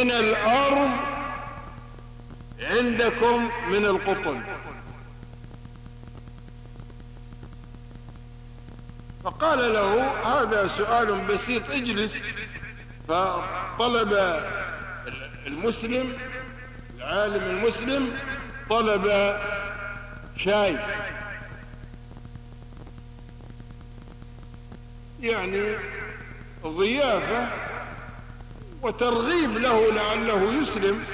من الأرض عندكم من القطن؟ فقال له هذا سؤال بسيط، اجلس. فطلب المسلم العالم المسلم طلب شاي، يعني ضيافة وترغيب له لعله يسلم.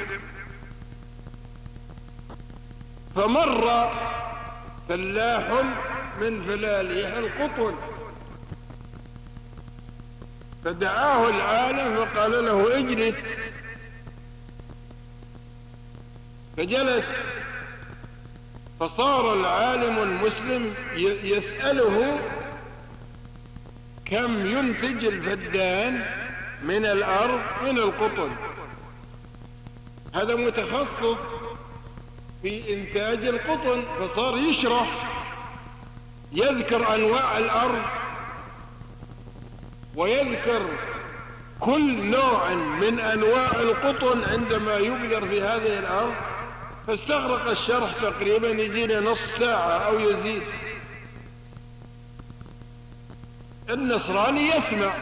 فمر فلاح من فلاليح القطن فدعاه العالم فقال له اجلس. فجلس، فصار العالم المسلم يسأله كم ينتج الفدان من الأرض من القطن. هذا متخصص في إنتاج القطن، فصار يشرح يذكر أنواع الأرض ويذكر كل نوع من أنواع القطن عندما يبذر في هذه الأرض. فاستغرق الشرح تقريبا يجينا نص ساعة أو يزيد. النصراني يسمع،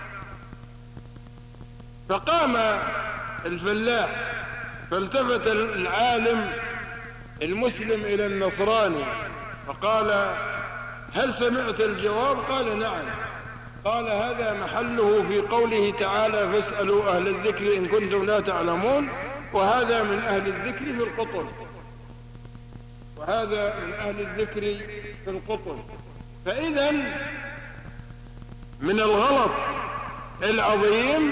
فقام الفلاح فالتفت العالم المسلم إلى النصراني فقال هل سمعت الجواب؟ قال نعم. قال هذا محله في قوله تعالى فاسألوا أهل الذكر إن كنتم لا تعلمون، وهذا من أهل الذكر في القطن، وهذا من أهل الذكر في القطن. فإذا من الغلط العظيم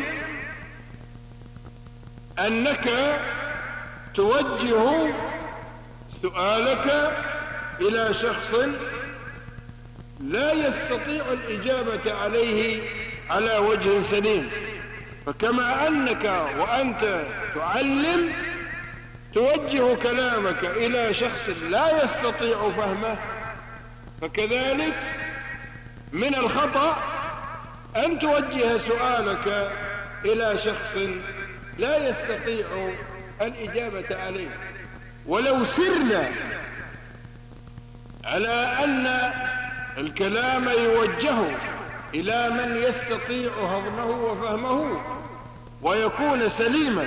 أنك توجه سؤالك إلى شخص لا يستطيع الإجابة عليه على وجه سليم. فكما أنك وأنت تعلم توجه كلامك إلى شخص لا يستطيع فهمه، فكذلك من الخطأ أن توجه سؤالك إلى شخص لا يستطيع الإجابة عليه. ولو سرنا على أن الكلام يوجه إلى من يستطيع هضمه وفهمه ويكون سليما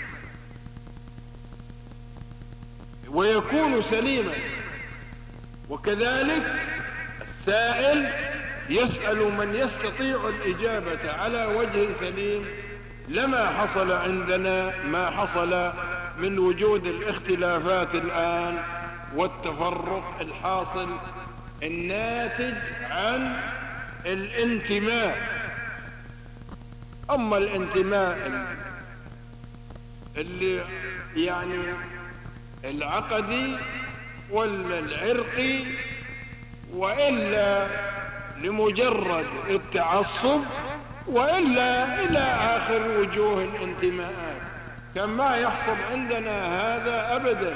ويكون سليما وكذلك السائل يسأل من يستطيع الإجابة على وجه سليم، لما حصل عندنا ما حصل من وجود الاختلافات الآن والتفرق الحاصل الناتج عن الانتماء. أما الانتماء اللي يعني العقدي ولا العرقي وإلا لمجرد التعصب وإلا إلى آخر وجوه الانتماءات، كما يحصل عندنا هذا أبدا.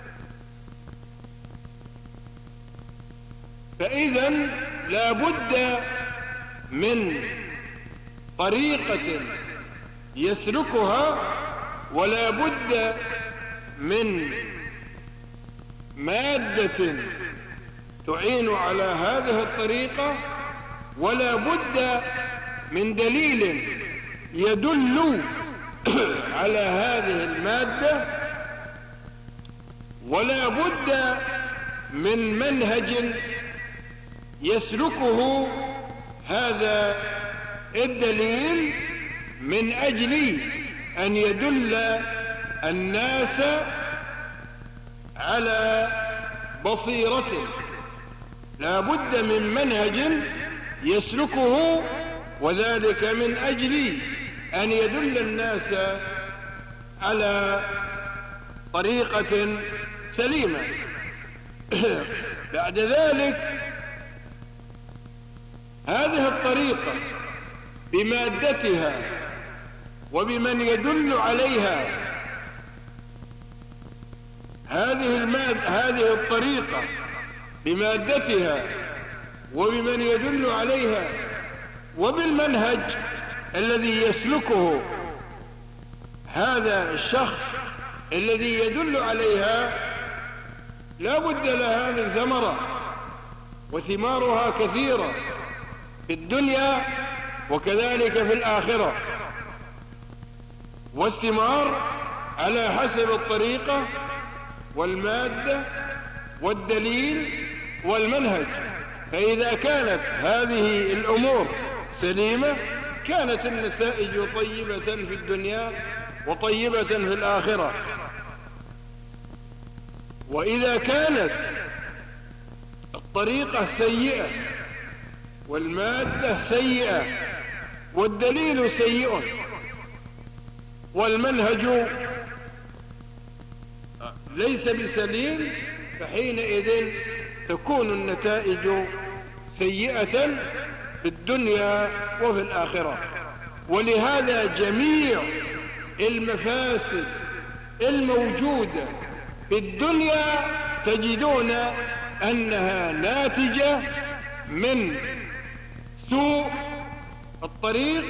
فإذا لا بد من طريقة يسلكها، ولا بد من مادة تعين على هذه الطريقة، ولا بد من دليل يدل على هذه المادة، ولا بد من منهج يسلكه هذا الدليل من أجل أن يدل الناس على بصيرة. لا بد من منهج يسلكه، وذلك من أجل أن يدل الناس على طريقة سليمة. بعد ذلك هذه الطريقة بمادتها وبمن يدل عليها، هذه المادة هذه الطريقة بمادتها وبمن يدل عليها وبالمنهج الذي يسلكه هذا الشخص الذي يدل عليها لا بد لها من ثمرة، وثمارها كثيرة في الدنيا وكذلك في الآخرة، والثمار على حسب الطريقة والمادة والدليل والمنهج. فإذا كانت هذه الأمور سليمة كانت النتائج طيبة في الدنيا وطيبة في الآخرة. وإذا كانت الطريقة سيئة والمادة سيئة والدليل سيء والمنهج ليس بسليم، فحينئذ تكون النتائج سيئة في الدنيا وفي الآخرة. ولهذا جميع المفاسد الموجودة في الدنيا تجدون أنها ناتجة من سوء الطريق،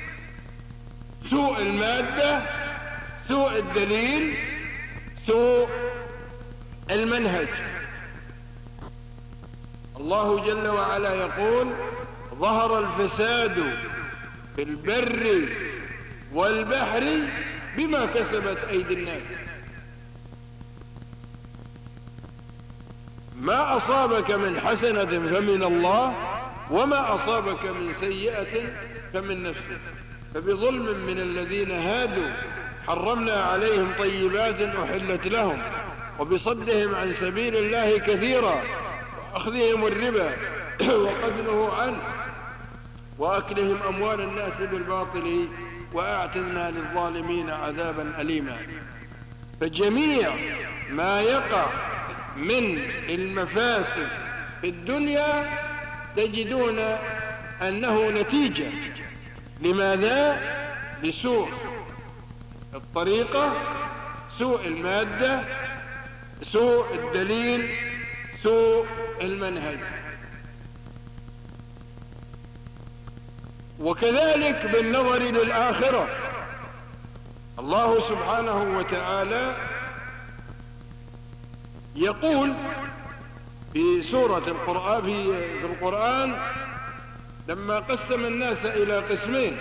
سوء المادة، سوء الدليل، سوء المنهج. الله جل وعلا يقول: ظهر الفساد في البر والبحر بما كسبت أيدي الناس. ما أصابك من حسنة فمن الله، وما أصابك من سيئة فمن نفسك. فبظلم من الذين هادوا حرمنا عليهم طيبات أحلت لهم، وبصدهم عن سبيل الله كثيرا، وأخذهم الربا وقد نهوا عنه، وأكلهم أموال الناس بالباطل، وأعتدنا للظالمين عذابا أليما. فجميع ما يقع من المفاسد في الدنيا تجدون أنه نتيجة لماذا؟ لسوء الطريقة، سوء المادة، سوء الدليل، سوء المنهج. وكذلك بالنظر للآخرة، الله سبحانه وتعالى يقول في سورة القرآن في القرآن لما قسم الناس إلى قسمين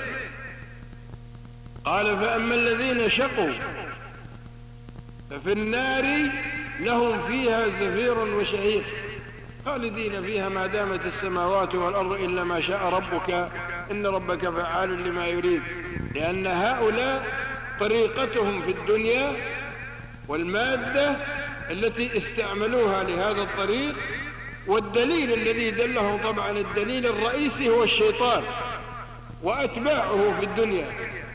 قال: فأما الذين شقوا ففي النار لهم فيها زفير وشهيق خالدين فيها ما دامت السماوات والأرض إلا ما شاء ربك إن ربك فعال لما يريد. لأن هؤلاء طريقتهم في الدنيا والمادة التي استعملوها لهذا الطريق، والدليل الذي دلهم طبعا الدليل الرئيسي هو الشيطان وأتباعه في الدنيا.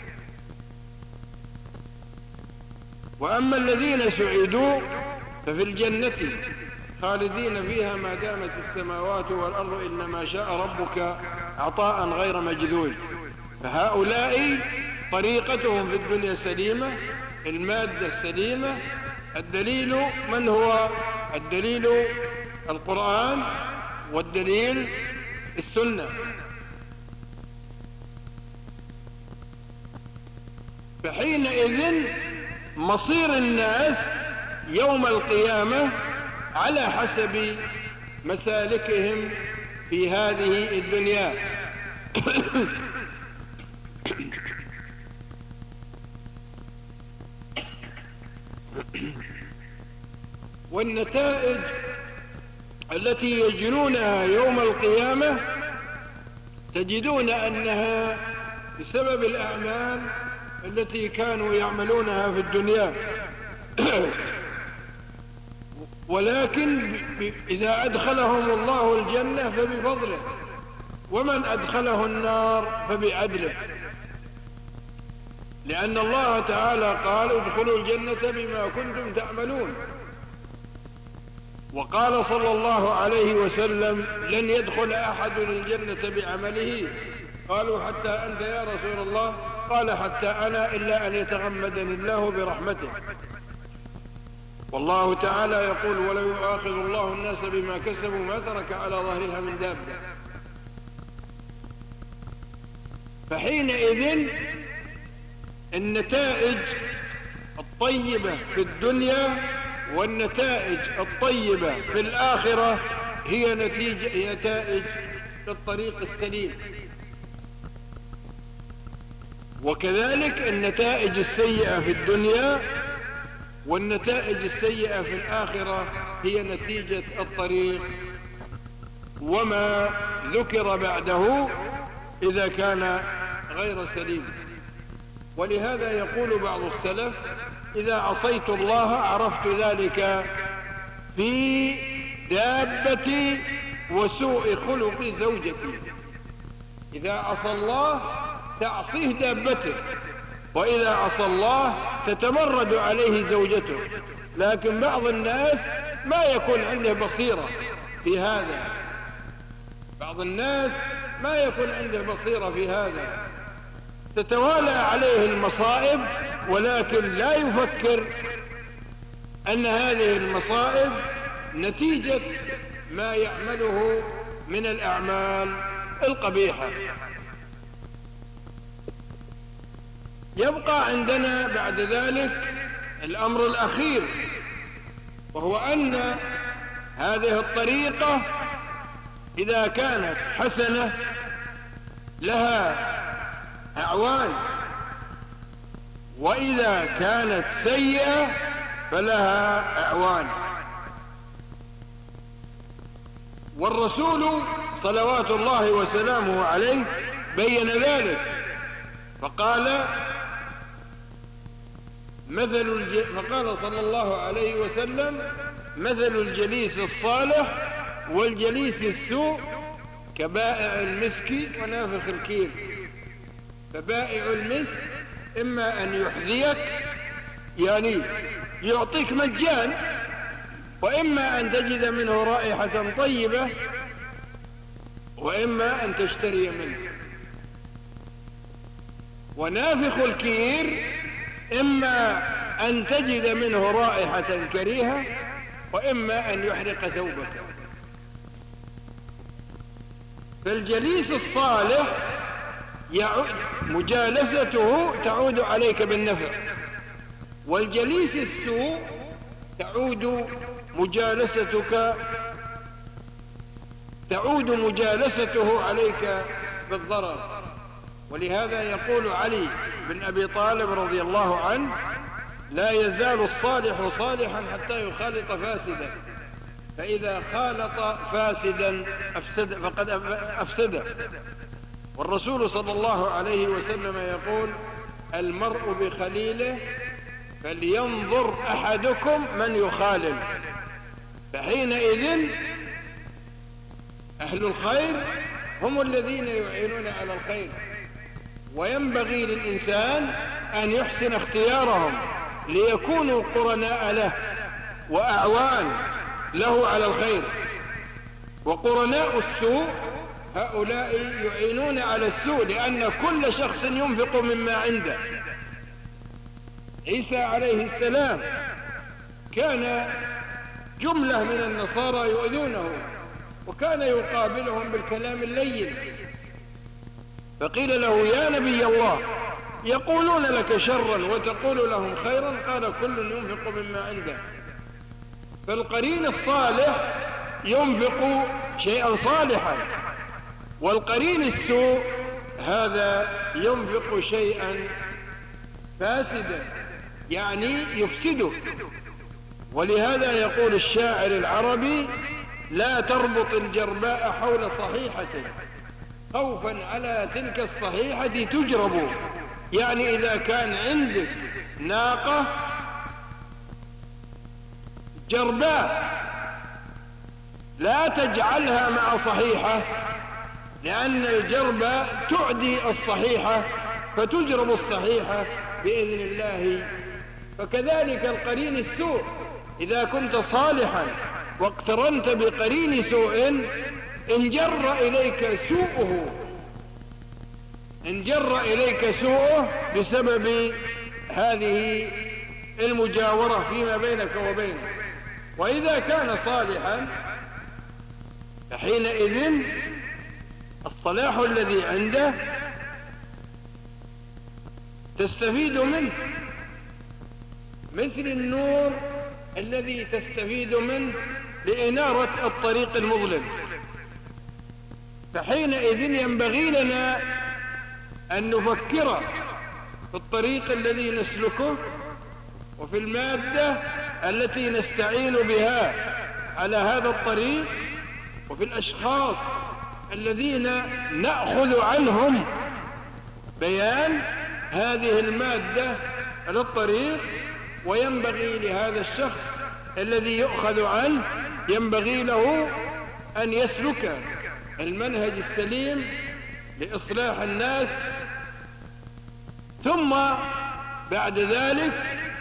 وأما الذين سعدوا ففي الجنة خالدين فيها ما دامت السماوات والأرض إلا ما شاء ربك عطاء غير مجذوذ. فهؤلاء طريقتهم في الدنيا سليمة، المادة سليمة، الدليل من هو؟ الدليل القرآن، والدليل السنة. فحينئذ مصير الناس يوم القيامة على حسب مسالكهم في هذه الدنيا. والنتائج التي يجنونها يوم القيامة تجدون أنها بسبب الأعمال التي كانوا يعملونها في الدنيا. ولكن إذا أدخلهم الله الجنة فبفضله، ومن أدخله النار فبعدله، لأن الله تعالى قال: ادخلوا الجنة بما كنتم تعملون. وقال صلى الله عليه وسلم: لن يدخل أحد الجنة بعمله. قالوا: حتى أنت يا رسول الله؟ قال: حتى أنا، إلا أن يتغمدني الله برحمته. والله تعالى يقول: ولو يؤاخذ الله الناس بما كسبوا ما ترك على ظهرها من دابة. فحينئذ النتائج الطيبة في الدنيا والنتائج الطيبة في الآخرة هي نتيجة نتائج الطريق السليم، وكذلك النتائج السيئة في الدنيا والنتائج السيئة في الآخرة هي نتيجة الطريق وما ذكر بعده إذا كان غير سليم. ولهذا يقول بعض السلف: إذا عصيت الله عرفت ذلك في دابتي وسوء خلق زوجتي. إذا عصى الله تعصيه دابته، وإذا عصى الله تتمرد عليه زوجته. لكن بعض الناس ما يكون عنده بصيرة في هذا، بعض الناس ما يكون عنده بصيرة في هذا، تتوالى عليه المصائب ولكن لا يفكر أن هذه المصائب نتيجة ما يعمله من الأعمال القبيحة. يبقى عندنا بعد ذلك الأمر الأخير، وهو أن هذه الطريقة إذا كانت حسنة لها أعوان، وإذا كانت سيئة فلها أعوان. والرسول صلوات الله وسلامه عليه بين ذلك فقال مثل الج... فقال صلى الله عليه وسلم: مثل الجليس الصالح والجليس السوء كبائع المسك ونافخ الكير. فبائع المسك إما أن يحذيك يعني يعطيك مجان، وإما أن تجد منه رائحة طيبة، وإما أن تشتري منه. ونافخ الكير إما أن تجد منه رائحة كريهة، وإما أن يحرق ثوبك. فالجليس الصالح يعود مجالسته تعود عليك بالنفع، والجليس السوء تعود مجالستك تعود مجالسته عليك بالضرر. ولهذا يقول علي بن أبي طالب رضي الله عنه: لا يزال الصالح صالحا حتى يخالط فاسدا، فإذا خالط فاسدا أفسد فقد أفسده. والرسول صلى الله عليه وسلم يقول: المرء بخليله فلينظر أحدكم من يخالل. فحينئذ أهل الخير هم الذين يعينون على الخير، وينبغي للإنسان أن يحسن اختيارهم ليكونوا قرناء له وأعوان له على الخير. وقرناء السوء هؤلاء يعينون على السوء، لأن كل شخص ينفق مما عنده. عيسى عليه السلام كان جملة من النصارى يؤذونه، وكان يقابلهم بالكلام اللين، فقيل له: يا نبي الله، يقولون لك شرا وتقول لهم خيرا. قال: كل ينفق مما عنده. فالقرين الصالح ينفق شيئا صالحا، والقرين السوء هذا ينفق شيئا فاسدا يعني يفسده. ولهذا يقول الشاعر العربي: لا تربط الجرباء حول صحيحته خوفا على تلك الصحيحة تجرب. يعني إذا كان عندك ناقة جرباء لا تجعلها مع صحيحة، لأن الجرباء تعدي الصحيحة فتجرب الصحيحة بإذن الله. فكذلك القرين السوء، إذا كنت صالحا واقترنت بقرين سوء انجر إليك سوءه انجر إليك سوءه بسبب هذه المجاورة فيما بينك وبينه. وإذا كان صالحا فحينئذ الصلاح الذي عنده تستفيد منه، مثل النور الذي تستفيد منه لإنارة الطريق المظلم. فحينئذ ينبغي لنا أن نفكر في الطريق الذي نسلكه وفي المادة التي نستعين بها على هذا الطريق، وفي الأشخاص الذين نأخذ عنهم بيان هذه المادة للطريق. وينبغي لهذا الشخص الذي يؤخذ عنه ينبغي له أن يسلك المنهج السليم لإصلاح الناس، ثم بعد ذلك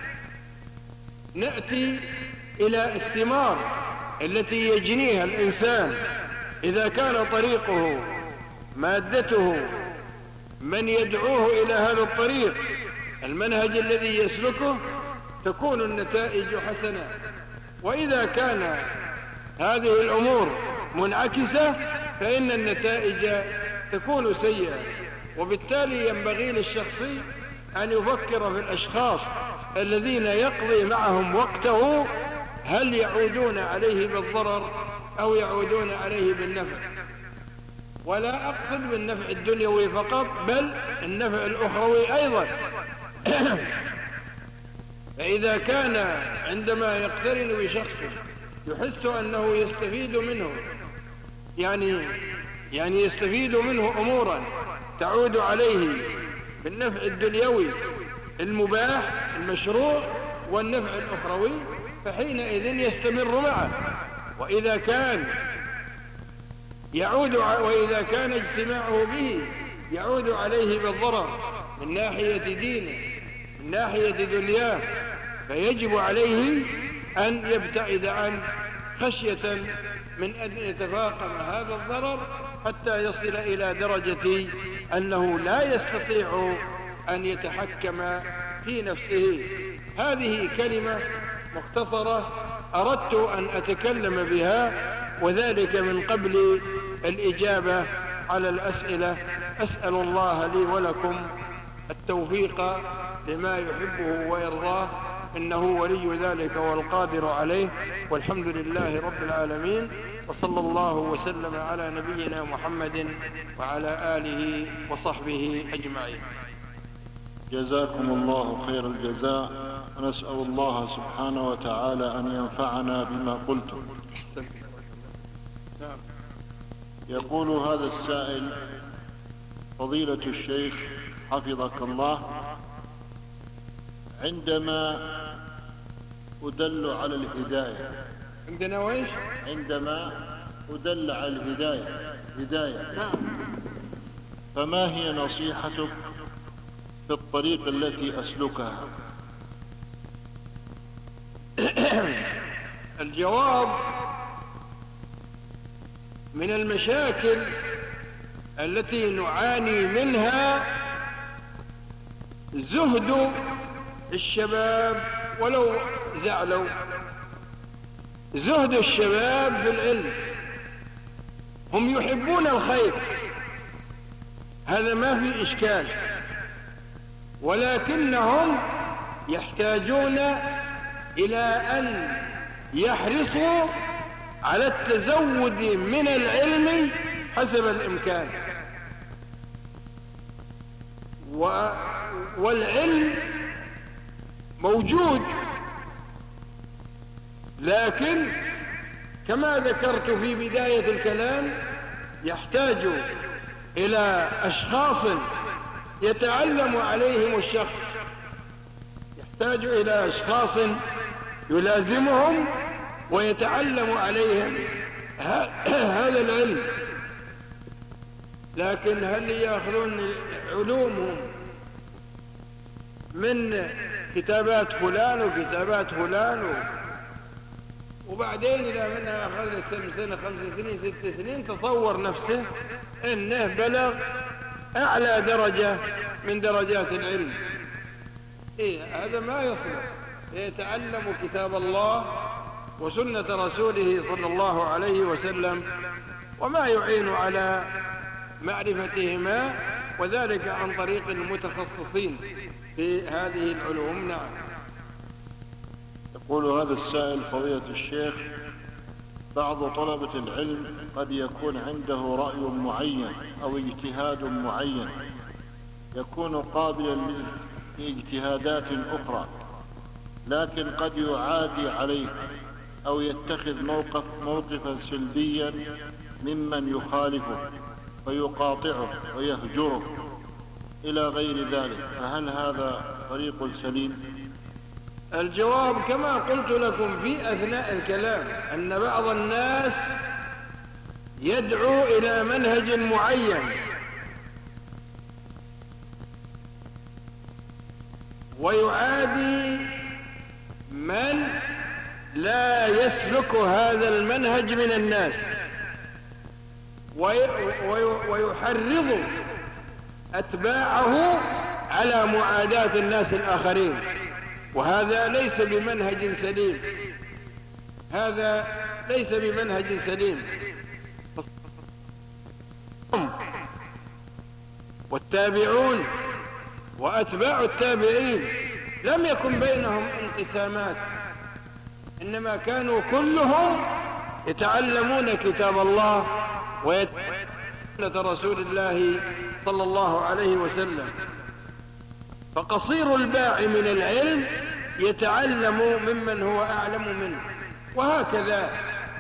نأتي إلى الثمار التي يجنيها الإنسان إذا كان طريقه مادته من يدعوه إلى هذا الطريق المنهج الذي يسلكه تكون النتائج حسنة. وإذا كان هذه الأمور منعكسة فإن النتائج تكون سيئة. وبالتالي ينبغي للشخص أن يفكر في الأشخاص الذين يقضي معهم وقته هل يعودون عليه بالضرر أو يعودون عليه بالنفع. ولا أقصد بالنفع الدنيوي فقط بل النفع الأخروي أيضا. فإذا كان عندما يقترن بشخص يحس أنه يستفيد منه يعني يعني يستفيد منه أمورا تعود عليه بالنفع الدنيوي المباح المشروع والنفع الأخروي فحينئذ يستمر معه. وإذا كان يعود وإذا كان اجتماعه به يعود عليه بالضرر من ناحية دينه من ناحية دنياه فيجب عليه أن يبتعد عنه خشية من أن يتفاقم هذا الضرر حتى يصل إلى درجة أنه لا يستطيع أن يتحكم في نفسه. هذه كلمة مختصرة أردت أن أتكلم بها وذلك من قبل الإجابة على الأسئلة. أسأل الله لي ولكم التوفيق لما يحبه ويرضاه إنه ولي ذلك والقادر عليه، والحمد لله رب العالمين، وصلى الله وسلم على نبينا محمد وعلى آله وصحبه أجمعين. جزاكم الله خير الجزاء، ونسأل الله سبحانه وتعالى أن ينفعنا بما قلتم. يقول هذا السائل: فضيلة الشيخ حفظك الله، عندما أدل على الهداية عندنا ويش؟ عندما أدل على الهداية هداية نعم. فما هي نصيحتك في الطريق التي أسلكها؟ الجواب: من المشاكل التي نعاني منها زهد الشباب ولو زعلوا، زهد الشباب في العلم. هم يحبون الخير، هذا ما في إشكال، ولكنهم يحتاجون إلى أن يحرصوا على التزود من العلم حسب الإمكان. والعلم موجود، لكن كما ذكرت في بداية الكلام يحتاج إلى أشخاص يتعلم عليهم الشخص، يحتاج إلى أشخاص يلازمهم ويتعلم عليهم هذا العلم. لكن هل يأخذون علومهم من كتابات فلان وكتابات فلان وبعدين إذا منها أخذ سنة خمس سنين ست سنين تصور نفسه إنه بلغ أعلى درجة من درجات العلم؟ إيه، هذا ما يصلح. يتعلم كتاب الله وسنة رسوله صلى الله عليه وسلم وما يعين على معرفتهما وذلك عن طريق المتخصصين في هذه العلوم. نعم. يقول هذا السائل: فضيلة الشيخ، بعض طلبة العلم قد يكون عنده رأي معين أو اجتهاد معين يكون قابلا لاجتهادات أخرى، لكن قد يعادي عليه أو يتخذ موقف موقفا سلبيا ممن يخالفه فيقاطعه ويهجره إلى غير ذلك، فهل هذا طريق سليم؟ الجواب كما قلت لكم في أثناء الكلام أن بعض الناس يدعو إلى منهج معين ويعادي من لا يسلك هذا المنهج من الناس، ويحرض أتباعه على معاداة الناس الآخرين، وهذا ليس بمنهج سليم. هذا ليس بمنهج سليم. والتابعون وأتباع التابعين لم يكن بينهم انقسامات، إنما كانوا كلهم يتعلمون كتاب الله ويتعلمون سنة رسول الله صلى الله عليه وسلم. فقصير الباع من العلم يتعلم ممن هو أعلم منه، وهكذا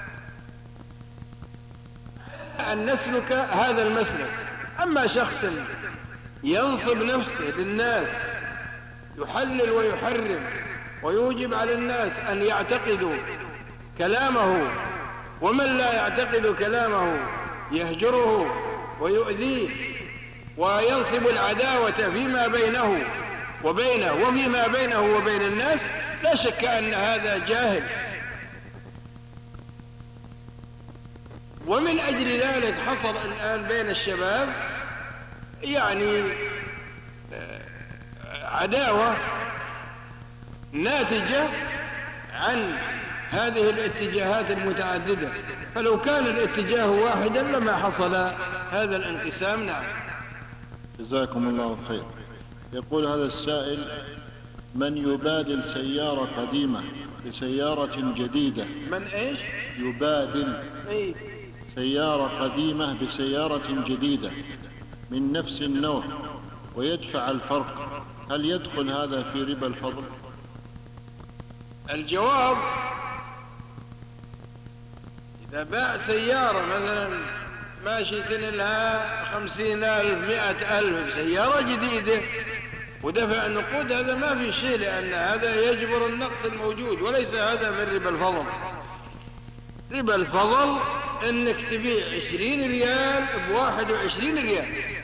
أن نسلك هذا المسلك. أما شخص ينصب نفسه للناس يحلل ويحرم ويوجب على الناس أن يعتقدوا كلامه، ومن لا يعتقد كلامه يهجره ويؤذيه وينصب العداوة فيما بينه وبينه وفيما بينه وبين الناس، لا شك أن هذا جاهل. ومن أجل ذلك حصل الآن بين الشباب يعني عداوة ناتجة عن هذه الاتجاهات المتعددة، فلو كان الاتجاه واحدا لما حصل هذا الانقسام. نعم. جزاكم الله خير. يقول هذا السائل: من يبادل سيارة قديمة بسيارة جديدة؟ من ايش؟ يبادل ايه؟ سيارة قديمة بسيارة جديدة من نفس النوع ويدفع الفرق، هل يدخل هذا في ربا الفضل؟ الجواب: إذا باع سيارة مثلا ماشي سن لها خمسين ألف مئة ألف سيارة جديدة ودفع النقود، هذا ما في شيء، لأن هذا يجبر النقص الموجود، وليس هذا من ربا الفضل. ربا الفضل انك تبيع عشرين ريال بواحد وعشرين ريال،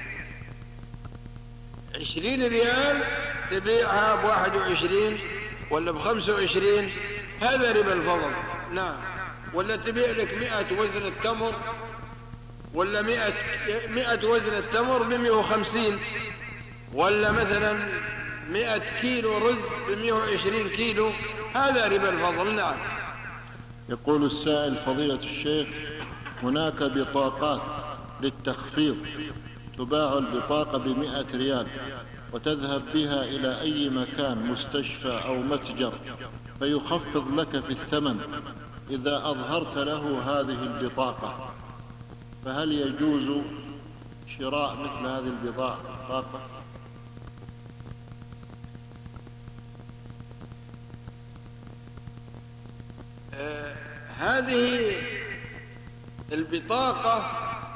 عشرين ريال تبيعها بواحد وعشرين ولا بخمسة وعشرين، هذا ربا الفضل. نعم. ولا تبيع لك مئة وزن التمر، ولا مئة, مئة وزن التمر بمئة وخمسين، ولا مثلا مئة كيلو رز بمئة وعشرين كيلو، هذا ربا الفضل. نعم. يقول السائل: فضيلة الشيخ، هناك بطاقات للتخفيض تباع البطاقة بمئة ريال وتذهب بها إلى أي مكان، مستشفى أو متجر، فيخفض لك في الثمن إذا أظهرت له هذه البطاقة، فهل يجوز شراء مثل هذه البطاقة؟ آه هذه البطاقة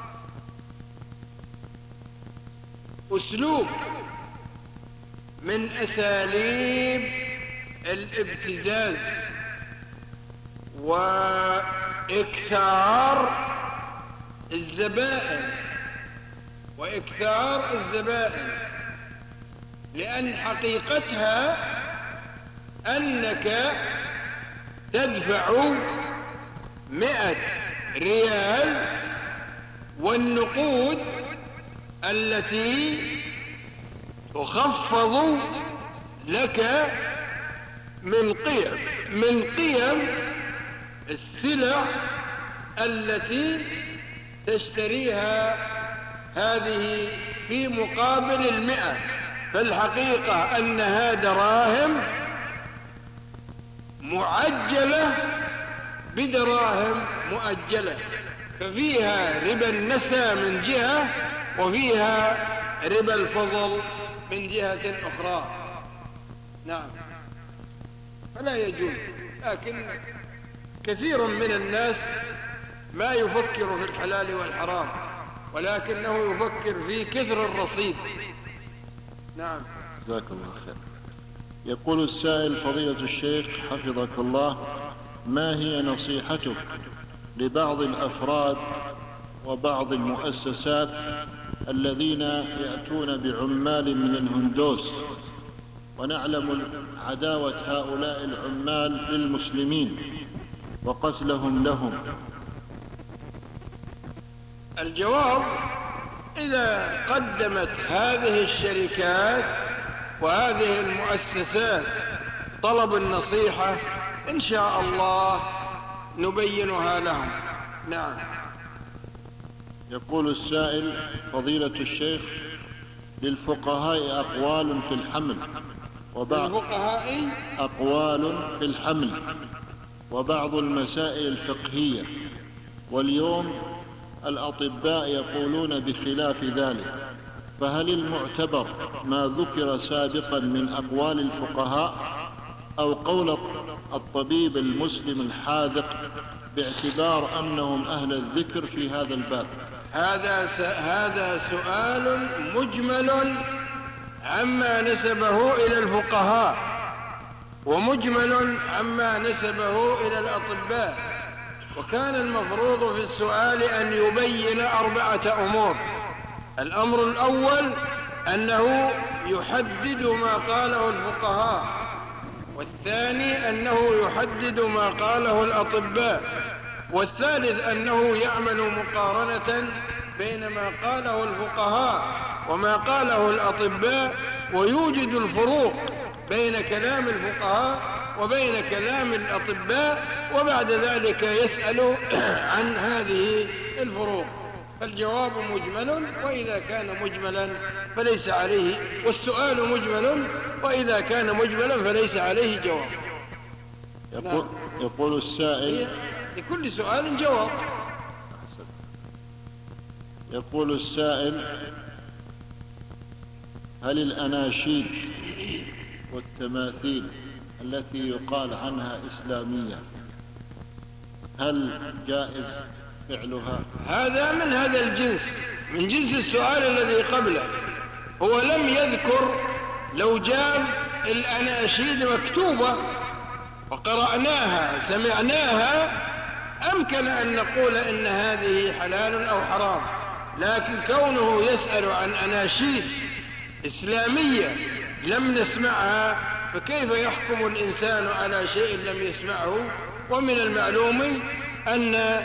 أسلوب من أساليب الابتزاز وإكثار الزبائن وإكثار الزبائن لأن حقيقتها أنك تدفع مئة ريال والنقود التي تخفض لك من قيم من قيم السلع التي تشتريها هذه في مقابل المئة، فالحقيقة أنها دراهم معجلة بدراهم مؤجلة، ففيها ربا النسى من جهة وفيها ربا الفضل من جهة أخرى. نعم، فلا يجوز. لكن كثير من الناس ما يفكر في الحلال والحرام، ولكنه يفكر في كثر الرصيد. نعم. جزاك الله خير. يقول السائل: فضيلة الشيخ حفظك الله، ما هي نصيحتك لبعض الأفراد وبعض المؤسسات الذين يأتون بعمال من الهندوس، ونعلم عداوة هؤلاء العمال للمسلمين وقتلهم لهم؟ الجواب: إذا قدمت هذه الشركات وهذه المؤسسات طلب النصيحة إن شاء الله نبينها لهم. نعم. يقول السائل: فضيلة الشيخ، للفقهاء أقوال في الحمل وبعض الفقهاء أقوال في الحمل وبعض المسائل الفقهية، واليوم الأطباء يقولون بخلاف ذلك، فهل المعتبر ما ذكر سابقا من أقوال الفقهاء أو قول الطبيب المسلم الحاذق باعتبار أنهم أهل الذكر في هذا الباب؟ هذا هذا سؤال مجمل عما نسبه إلى الفقهاء، ومجمل عما نسبه إلى الأطباء، وكان المفروض في السؤال أن يبين أربعة أمور. الأمر الأول أنه يحدد ما قاله الفقهاء، والثاني أنه يحدد ما قاله الأطباء، والثالث أنه يعمل مقارنة بين ما قاله الفقهاء وما قاله الأطباء، ويوجد الفروق بين كلام الفقهاء وبين كلام الأطباء، وبعد ذلك يسأل عن هذه الفروق. فالجواب مجمل، وإذا كان مجملا فليس عليه، والسؤال مجمل، وإذا كان مجملا فليس عليه جواب. يقول, يقول السائل: لكل سؤال جواب. يقول السائل: هل الأناشيد والتماثيل التي يقال عنها إسلامية هل جائز فعلها؟ هذا من هذا الجنس، من جنس السؤال الذي قبله. هو لم يذكر لو جاب الأناشيد مكتوبة وقرأناها سمعناها أمكن أن نقول إن هذه حلال أو حرام، لكن كونه يسأل عن أناشيد إسلامية لم نسمعها، فكيف يحكم الإنسان على شيء لم يسمعه؟ ومن المعلوم أن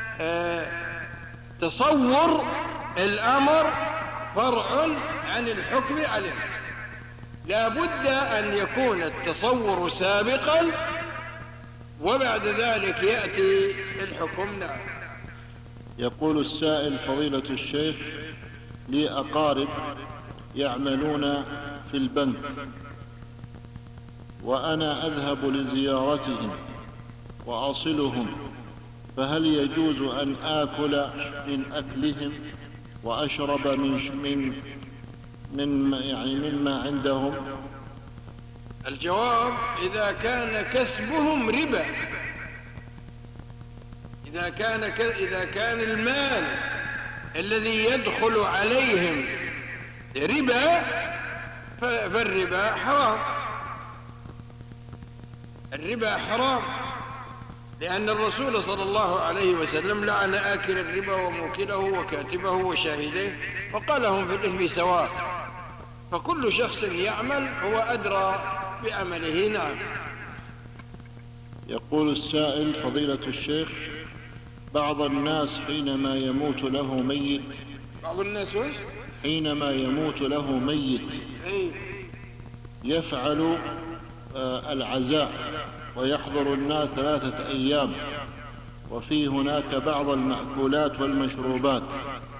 تصور الأمر فرع عن الحكم عليه، لا بد أن يكون التصور سابقا وبعد ذلك يأتي الحكم. نعم. يقول السائل: فضيلة الشيخ، لي أقارب يعملون في البنك وأنا أذهب لزيارتهم وأصلهم، فهل يجوز أن آكل من أكلهم وأشرب من من من يعني مما عندهم؟ الجواب: إذا كان كسبهم ربا، إذا كان ك... إذا كان المال الذي يدخل عليهم ربا ف... فالربا حرام. الربا حرام، لأن الرسول صلى الله عليه وسلم لعن آكل الربا وموكله وكاتبه وشاهديه وقال هم في الإثم سواء، فكل شخص يعمل هو أدرى بعمله. نعم. يقول السائل: فضيلة الشيخ، بعض الناس حينما يموت له ميت بعض الناس وش؟ حينما يموت له ميت أي. يفعل آه العزاء ويحضر الناس ثلاثة أيام، وفي هناك بعض المأكولات والمشروبات،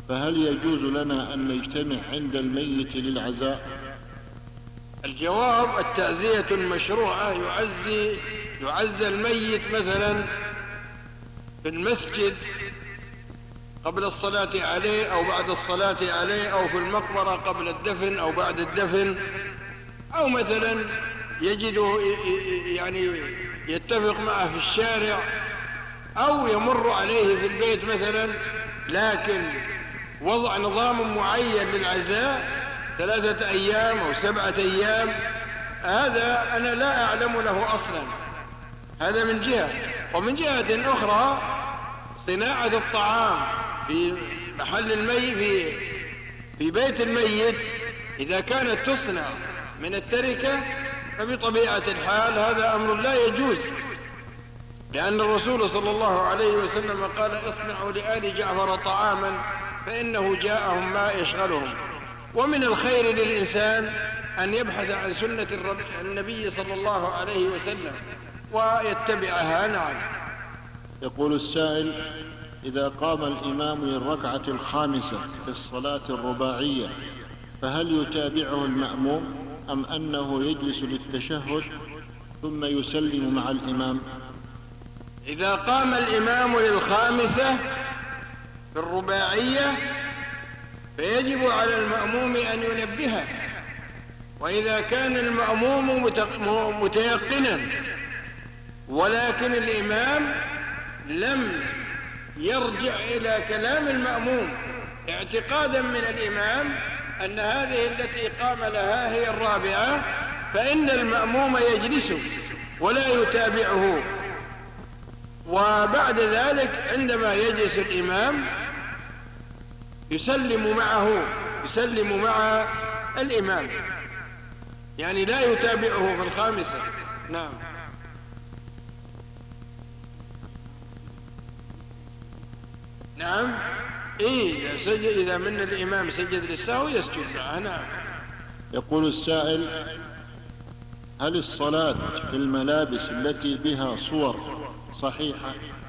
فهل يجوز لنا أن نجتمع عند الميت للعزاء؟ الجواب: التعزية المشروعة يعزي يعزى الميت مثلا في المسجد قبل الصلاة عليه أو بعد الصلاة عليه، أو في المقبرة قبل الدفن أو بعد الدفن، أو مثلا يجده يعني يتفق معه في الشارع أو يمر عليه في البيت مثلا. لكن وضع نظام معين للعزاء ثلاثة أيام أو سبعة أيام، هذا أنا لا أعلم له أصلا. هذا من جهة. ومن جهة أخرى صناعة الطعام في محل الميت في في بيت الميت إذا كانت تصنع من التركة فبطبيعة الحال هذا أمر لا يجوز، لأن الرسول صلى الله عليه وسلم قال: اصنعوا لآل جعفر طعاما فإنه جاءهم ما يشغلهم. ومن الخير للإنسان أن يبحث عن سنة النبي صلى الله عليه وسلم ويتبعها. نعم. يقول السائل: إذا قام الإمام للركعة الخامسة في الصلاة الرباعية فهل يتابعه المأموم أم أنه يجلس للتشهد ثم يسلم مع الإمام؟ إذا قام الإمام للخامسة في الرباعية فيجب على المأموم أن ينبهه، وإذا كان المأموم متيقنا ولكن الإمام لم يرجع إلى كلام المأموم اعتقادا من الإمام أن هذه التي قام لها هي الرابعة، فإن المأموم يجلس ولا يتابعه. وبعد ذلك عندما يجلس الإمام يسلم معه يسلم مع الإمام، يعني لا يتابعه في الخامسة. نعم. نعم. إيه إذا سجد إذا من الإمام سجد للسهو يسجد معه. نعم. يقول السائل: هل الصلاة في الملابس التي بها صور صحيحة؟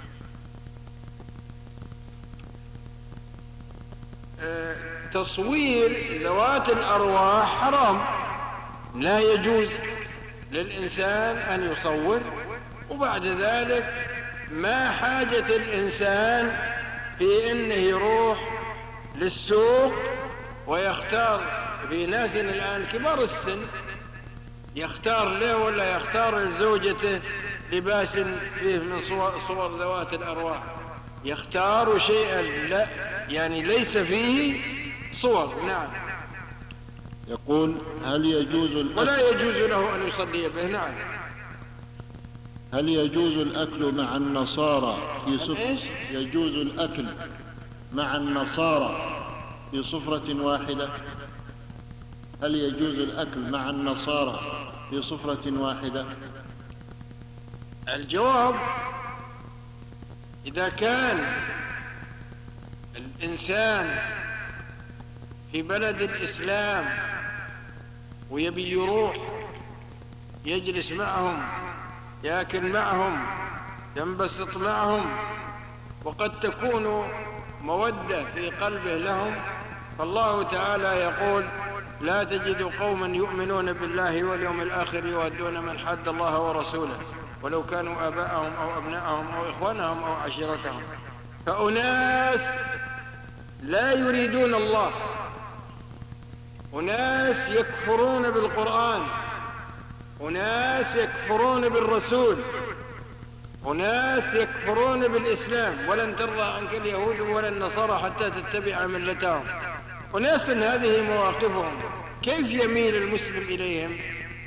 أه تصوير ذوات الأرواح حرام، لا يجوز للإنسان أن يصور. وبعد ذلك ما حاجة الإنسان في أنه يروح للسوق ويختار، في ناس الآن كبار السن يختار له ولا يختار لزوجته لباس فيه من صور, صور ذوات الأرواح، يختار شيئا لا يعني ليس فيه صور. نعم. يقول: هل يجوز الأكل ولا يجوز له أن يصلي به. نعم. هل يجوز الأكل مع النصارى في سفرة يجوز الأكل مع النصارى في سفرة واحدة؟ هل يجوز الأكل مع النصارى في سفرة واحدة؟ الجواب: إذا كان الإنسان في بلد الإسلام ويبي يروح يجلس معهم يأكل معهم ينبسط معهم وقد تكون مودة في قلبه لهم، فالله تعالى يقول: لا تجد قوما يؤمنون بالله واليوم الآخر يودون من حد الله ورسوله ولو كانوا آباءهم أو أبناءهم أو إخوانهم أو عشيرتهم. فأناس لا يريدون الله، أناس يكفرون بالقرآن، أناس يكفرون بالرسول، أناس يكفرون بالإسلام، ولن ترضى عنك اليهود ولا النصارى حتى تتبع ملتهم. أناس هذه مواقفهم، كيف يميل المسلم إليهم؟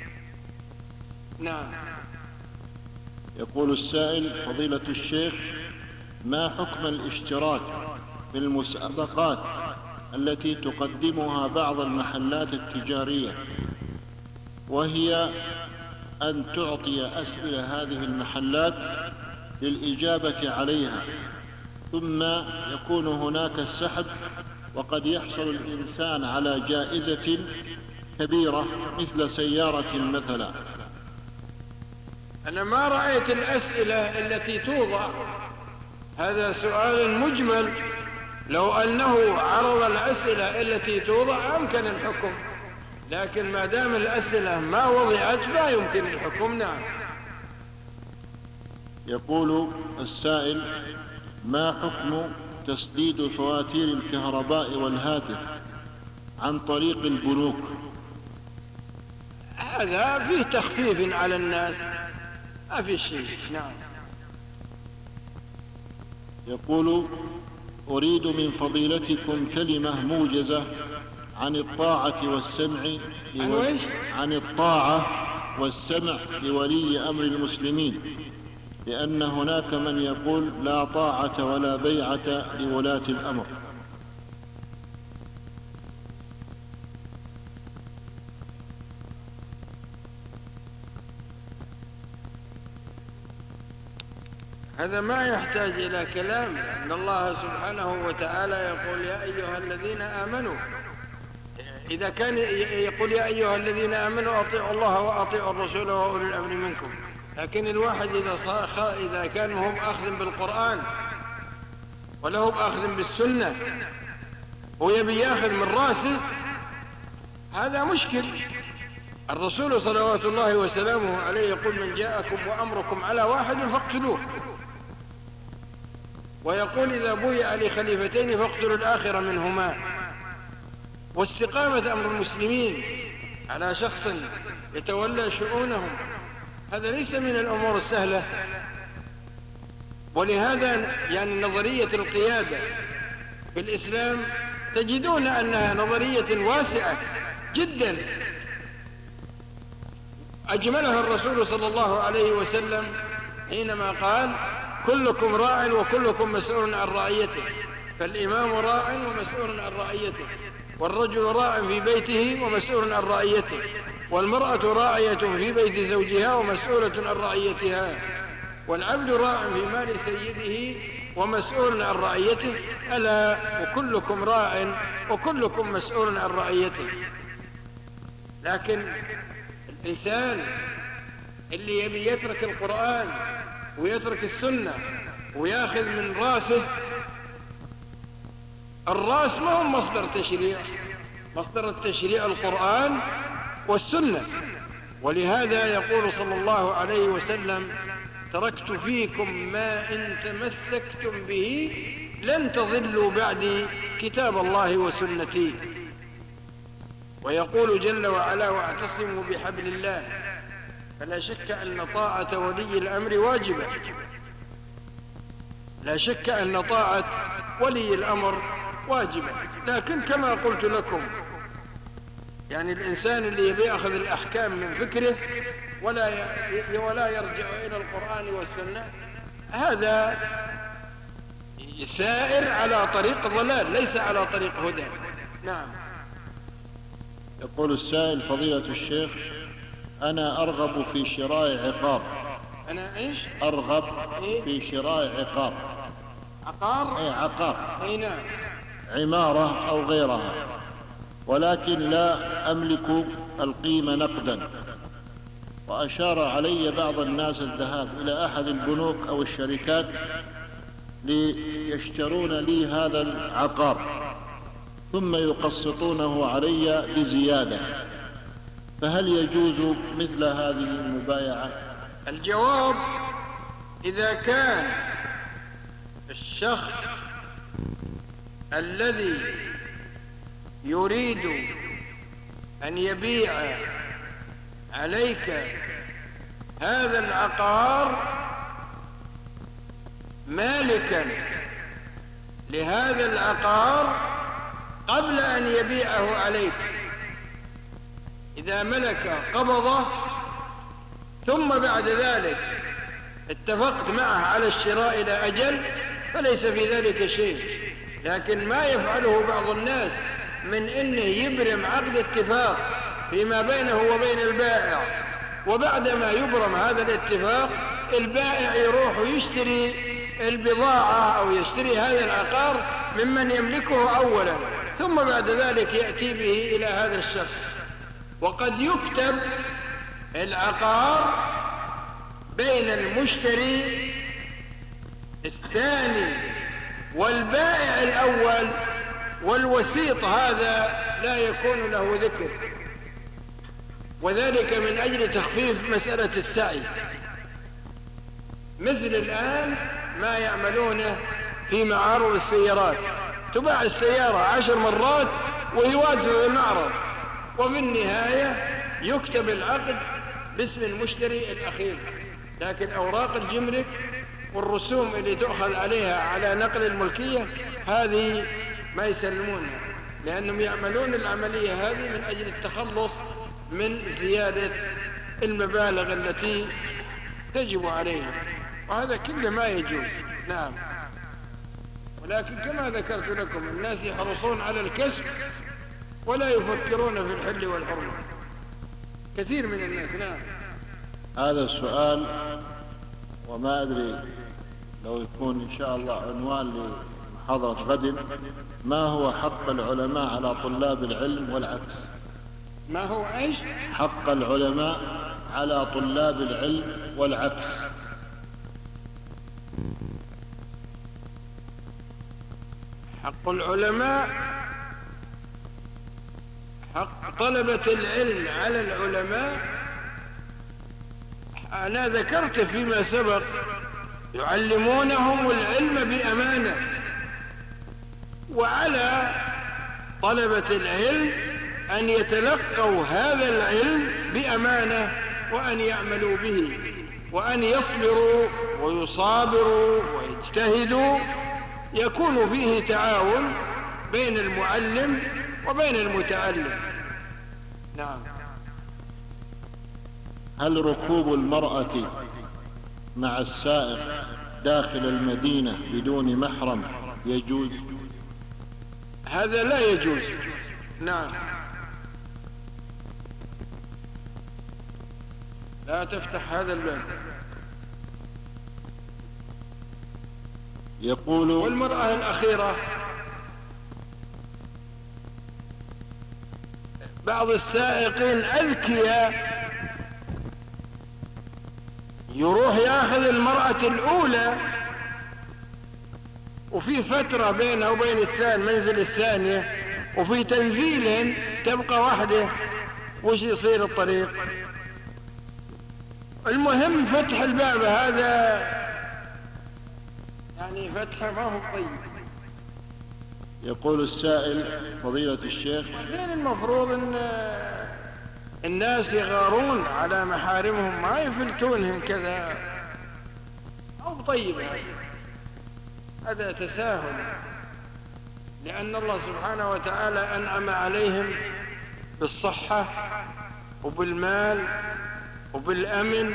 نعم. يقول السائل: فضيلة الشيخ، ما حكم الاشتراك في المسابقات التي تقدمها بعض المحلات التجارية، وهي أن تعطي أسئلة هذه المحلات للإجابة عليها ثم يكون هناك السحب، وقد يحصل الإنسان على جائزة كبيرة مثل سيارة مثلا؟ أنا ما رأيت الأسئلة التي توضع، هذا سؤال مجمل لو أنه عرض الأسئلة التي توضع أمكن الحكم، لكن ما دام الأسئلة ما وضعت لا يمكن الحكم. نعم. يقول السائل: ما حكم تسديد فواتير الكهرباء والهاتف عن طريق البنوك؟ هذا فيه تخفيف على الناس، ما في شيء. نعم. يقول: أريد من فضيلتكم كلمة موجزة عن الطاعة والسمع لولي عن الطاعة والسمع لولي أمر المسلمين، لأن هناك من يقول لا طاعة ولا بيعة لولاة الأمر. هذا ما يحتاج إلى كلام، أن الله سبحانه وتعالى يقول يا أيها الذين آمنوا. إذا كان يقول يا أيها الذين آمنوا أطيعوا الله وأطيعوا الرسول وأولي الأمر منكم، لكن الواحد إذا, إذا كان هم أخذ بالقرآن وله أخذ بالسنة ويبي ياخذ من راسه، هذا مشكل. الرسول صلوات الله وسلامه عليه يقول من جاءكم وأمركم على واحد فاقتلوه، ويقول إذا بويع لخليفتين فاقتلوا الآخر منهما. واستقامة أمر المسلمين على شخص يتولى شؤونهم هذا ليس من الأمور السهلة. ولهذا يعني نظرية القيادة في الإسلام تجدون أنها نظرية واسعة جدا، أجملها الرسول صلى الله عليه وسلم حينما قال كلكم راع وكلكم مسؤول عن رعيته، فالإمام راع ومسؤول عن رعيته، والرجل راع في بيته ومسؤول عن رعيته، والمرأة راعية في بيت زوجها ومسؤولة عن رعيتها، والعبد راع في مال سيده ومسؤول عن رعيته، ألا وكلكم راع وكلكم مسؤول عن رعيته. لكن الإنسان اللي يبي يترك القرآن ويترك السنة وياخذ من راسه، الراس ما هو مصدر تشريع، مصدر التشريع القرآن والسنة. ولهذا يقول صلى الله عليه وسلم تركت فيكم ما إن تمسكتم به لن تضلوا بعدي كتاب الله وسنتي. ويقول جل وعلا واعتصموا بحبل الله. فلا شك أن طاعة ولي الأمر واجبة، لا شك أن طاعة ولي الأمر واجبة، لكن كما قلت لكم يعني الإنسان اللي يبي يأخذ الأحكام من فكره ولا ولا يرجع إلى القرآن والسنة، هذا سائر على طريق ضلال ليس على طريق هدى. نعم. يقول السائل فضيلة الشيخ: أنا أرغب في شراء عقار. أنا إيش؟ أرغب إيه؟ في شراء عقار. عقار؟ إيه عقار. أي نعم. عمارة أو غيرها، ولكن لا أملك القيمة نقدا، وأشار علي بعض الناس الذهاب إلى أحد البنوك أو الشركات ليشترون لي هذا العقار ثم يقسطونه علي بزيادة، فهل يجوز مثل هذه المبايعة؟ الجواب: إذا كان الشخص الذي يريد أن يبيع عليك هذا العقار مالكا لهذا العقار قبل أن يبيعه عليك، إذا ملك قبضه ثم بعد ذلك اتفقت معه على الشراء إلى أجل فليس في ذلك شيء. لكن ما يفعله بعض الناس من إنه يبرم عقد اتفاق فيما بينه وبين البائع، وبعدما يبرم هذا الاتفاق البائع يروح ويشتري البضاعة أو يشتري هذا العقار ممن يملكه أولا، ثم بعد ذلك يأتي به إلى هذا الشخص. وقد يكتب العقار بين المشتري الثاني والبائع الأول والوسيط هذا لا يكون له ذكر، وذلك من أجل تخفيف مسألة السعي. مثل الآن ما يعملونه في معارض السيارات، تباع السيارة عشر مرات ويواجه في المعرض، وفي النهاية يكتب العقد باسم المشتري الأخير، لكن أوراق الجمرك والرسوم اللي تؤخذ عليها على نقل الملكية هذه ما يسلمونها، لأنهم يعملون العملية هذه من أجل التخلص من زيادة المبالغ التي تجب عليها، وهذا كله ما يجوز. نعم. ولكن كما ذكرت لكم الناس يحرصون على الكسب ولا يفكرون في الحل والحرمة، كثير من الناس. نعم. هذا السؤال، وما أدري لو يكون إن شاء الله عنوان لمحاضرة غد: ما هو حق العلماء على طلاب العلم والعكس؟ ما هو ايش؟ حق العلماء على طلاب العلم والعكس. حق العلماء، حق طلبة العلم على العلماء، أنا ذكرت فيما سبق يعلمونهم العلم بأمانة، وعلى طلبة العلم أن يتلقوا هذا العلم بأمانة وأن يعملوا به، وأن يصبروا ويصابروا ويجتهدوا، يكون فيه تعاون بين المعلم وبين المتعلم. نعم. هل ركوب المرأة مع السائق داخل المدينة بدون محرم يجوز؟ هذا لا يجوز. نعم. لا تفتح هذا الباب. يقول: والمرأة الأخيرة، بعض السائقين أذكياء يروح ياخذ المرأة الأولى وفي فترة بينها وبين الثاني منزل الثانية، وفي تنزيل تبقى واحدة، وش يصير الطريق؟ المهم فتح الباب هذا يعني فتحه ما هو طيب. يقول السائل: فضيلة الشيخ، بعدين المفروض ان الناس يغارون على محارمهم، ما يفلتونهم كذا، او طيب هذا هذا تساهل، لأن الله سبحانه وتعالى أنعم عليهم بالصحة وبالمال وبالأمن،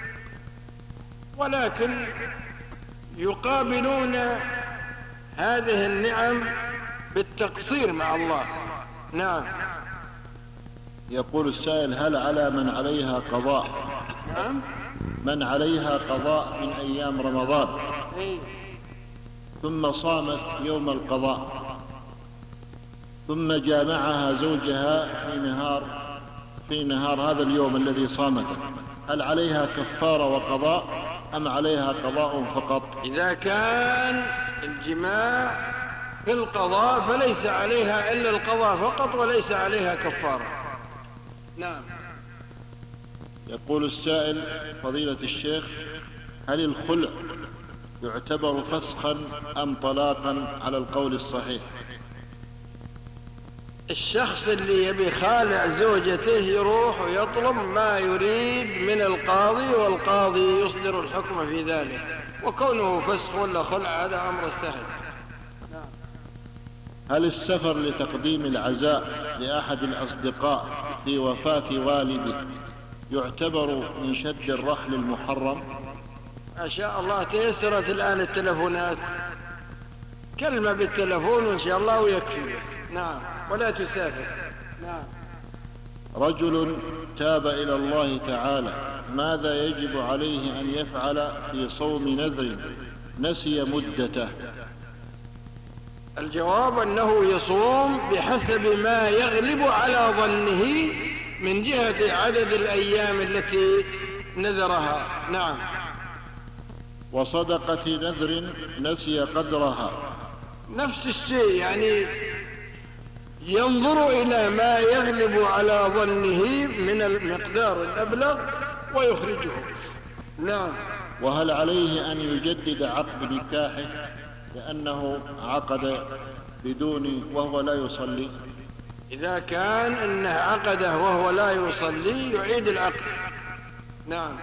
ولكن يقابلون هذه النعم بالتقصير مع الله. نعم. يقول السائل: هل على من عليها قضاء نعم من عليها قضاء من أيام رمضان إيه؟ ثم صامت يوم القضاء ثم جامعها زوجها في نهار في نهار هذا اليوم الذي صامته، هل عليها كفارة وقضاء أم عليها قضاء فقط؟ إذا كان الجماع في القضاء فليس عليها إلا القضاء فقط وليس عليها كفارة. نعم. يقول السائل: فضيلة الشيخ، هل الخلع يعتبر فسخا أم طلاقا على القول الصحيح؟ الشخص اللي يبي خالع زوجته يروح ويطلب ما يريد من القاضي، والقاضي يصدر الحكم في ذلك، وكونه فسخ ولا خلع هذا أمر سهل. نعم. هل السفر لتقديم العزاء لأحد الأصدقاء في وفاة والده يعتبر من شد الرحل المحرم؟ ما شاء الله تيسرت الآن التلفونات، كلمة بالتلفون وإن شاء الله ويكفي. نعم. ولا تسافر. نعم. رجل تاب إلى الله تعالى، ماذا يجب عليه أن يفعل في صوم نذر نسي مدته؟ الجواب أنه يصوم بحسب ما يغلب على ظنه من جهة عدد الأيام التي نذرها. نعم. وصدقة نذر نسي قدرها نفس الشيء، يعني ينظر إلى ما يغلب على ظنه من المقدار الأبلغ ويخرجه. نعم. وهل عليه أن يجدد عقد نكاحه لأنه عقد بدون وهو لا يصلي؟ إذا كان إنه عقده وهو لا يصلي يعيد العقد. نعم.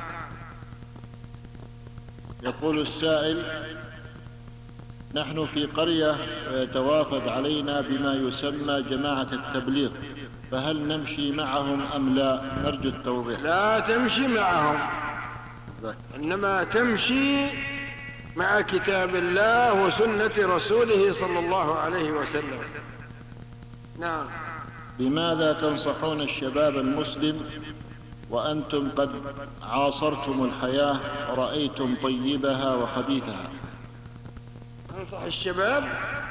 يقول السائل: نحن في قرية يتوافد علينا بما يسمى جماعة التبليغ، فهل نمشي معهم أم لا؟ نرجو التوضيح. لا تمشي معهم، إنما تمشي مع كتاب الله وسنة رسوله صلى الله عليه وسلم. نعم. بماذا تنصحون الشباب المسلم وأنتم قد عاصرتم الحياة ورأيتم طيبها وخبيثها؟ ننصح الشباب،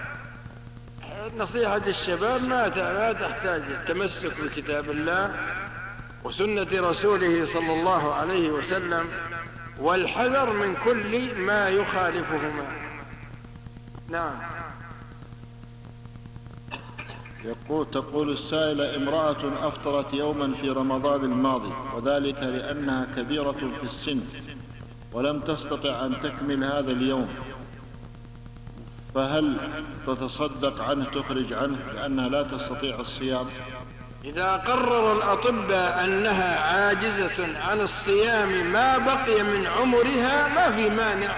نصيحة الشباب ما تحتاج التمسك بكتاب الله وسنة رسوله صلى الله عليه وسلم، والحذر من كل ما يخالفهما. نعم. يقول تقول السائلة: امرأة أفطرت يوما في رمضان الماضي، وذلك لأنها كبيرة في السن ولم تستطع أن تكمل هذا اليوم، فهل تتصدق عنه تخرج عنه لأنها لا تستطيع الصيام؟ إذا قرر الأطباء أنها عاجزة عن الصيام ما بقي من عمرها ما في مانع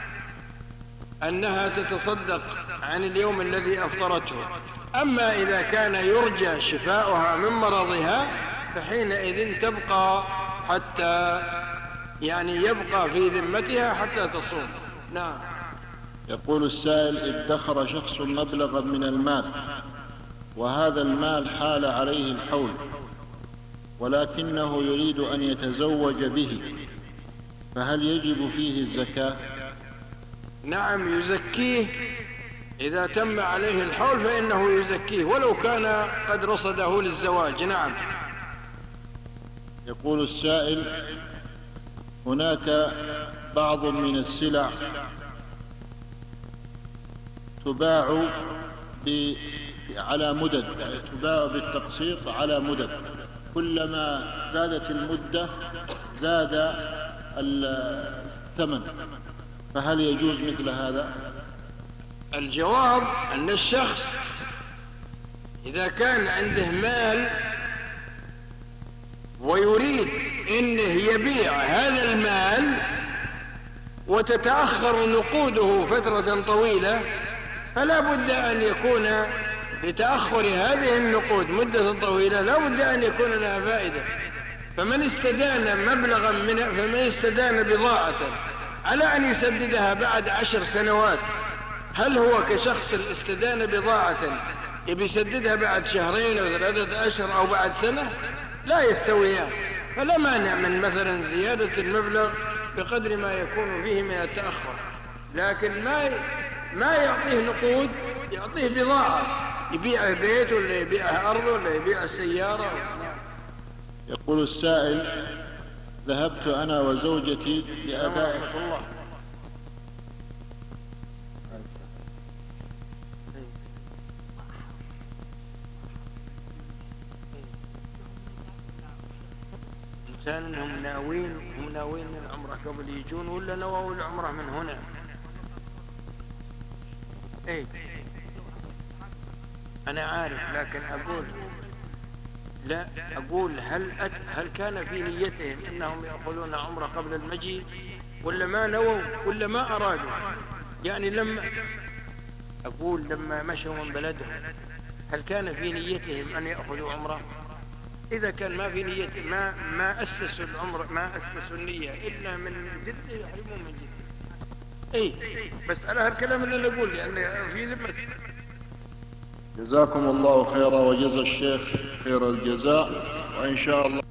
أنها تتصدق عن اليوم الذي أفطرته. أما إذا كان يرجى شفاؤها من مرضها فحينئذ تبقى حتى يعني يبقى في ذمتها حتى تصوم. نعم. يقول السائل: ادخر شخص مبلغا من المال، وهذا المال حال عليه الحول، ولكنه يريد أن يتزوج به، فهل يجب فيه الزكاة؟ نعم، يزكيه إذا تم عليه الحول فإنه يزكيه ولو كان قد رصده للزواج. نعم. يقول السائل: هناك بعض من السلع تباع على مدد، يعني تباع بالتقسيط على مدد، كلما زادت المدة زاد الثمن، فهل يجوز مثل هذا؟ الجواب أن الشخص إذا كان عنده مال ويريد أنه يبيع هذا المال وتتأخر نقوده فترة طويلة، فلا بد أن يكون لتأخر هذه النقود مدة طويلة لا بد أن يكون لها فائدة. فمن استدان مبلغا من فمن استدان بضاعة على أن يسددها بعد عشر سنوات، هل هو كشخص استدان بضاعة يبي يسددها بعد شهرين أو ثلاثة أشهر أو بعد سنة؟ لا يستويان. فلا مانع من مثلا زيادة المبلغ بقدر ما يكون فيه من التأخر، لكن ما ما يعطيه نقود، يعطيه بضاعة، يبيع بيت ولا يبيع أرض ولا يبيع سيارة. يقول السائل: ذهبت أنا وزوجتي لأداء إنسان هم ناوين هم ناوين العمرة قبل يجون ولا نووا العمرة من هنا؟ ايه أنا عارف، لكن أقول لا أقول هل أت هل كان في نيتهم أنهم يأخذون عمرة قبل المجيء ولا ما نووا ولا ما أرادوا؟ يعني لما أقول لما مشوا من بلدهم هل كان في نيتهم أن يأخذوا عمرة؟ إذا كان ما في نية ما ما أسسوا العمر ما أسسوا النية إلا من جدة يحرمون من جدة. إيه بس على هالكلام اللي أنا أقول لأن في ذمة. جزاكم الله خيرا وجزا الشيخ خير الجزاء، وإن شاء الله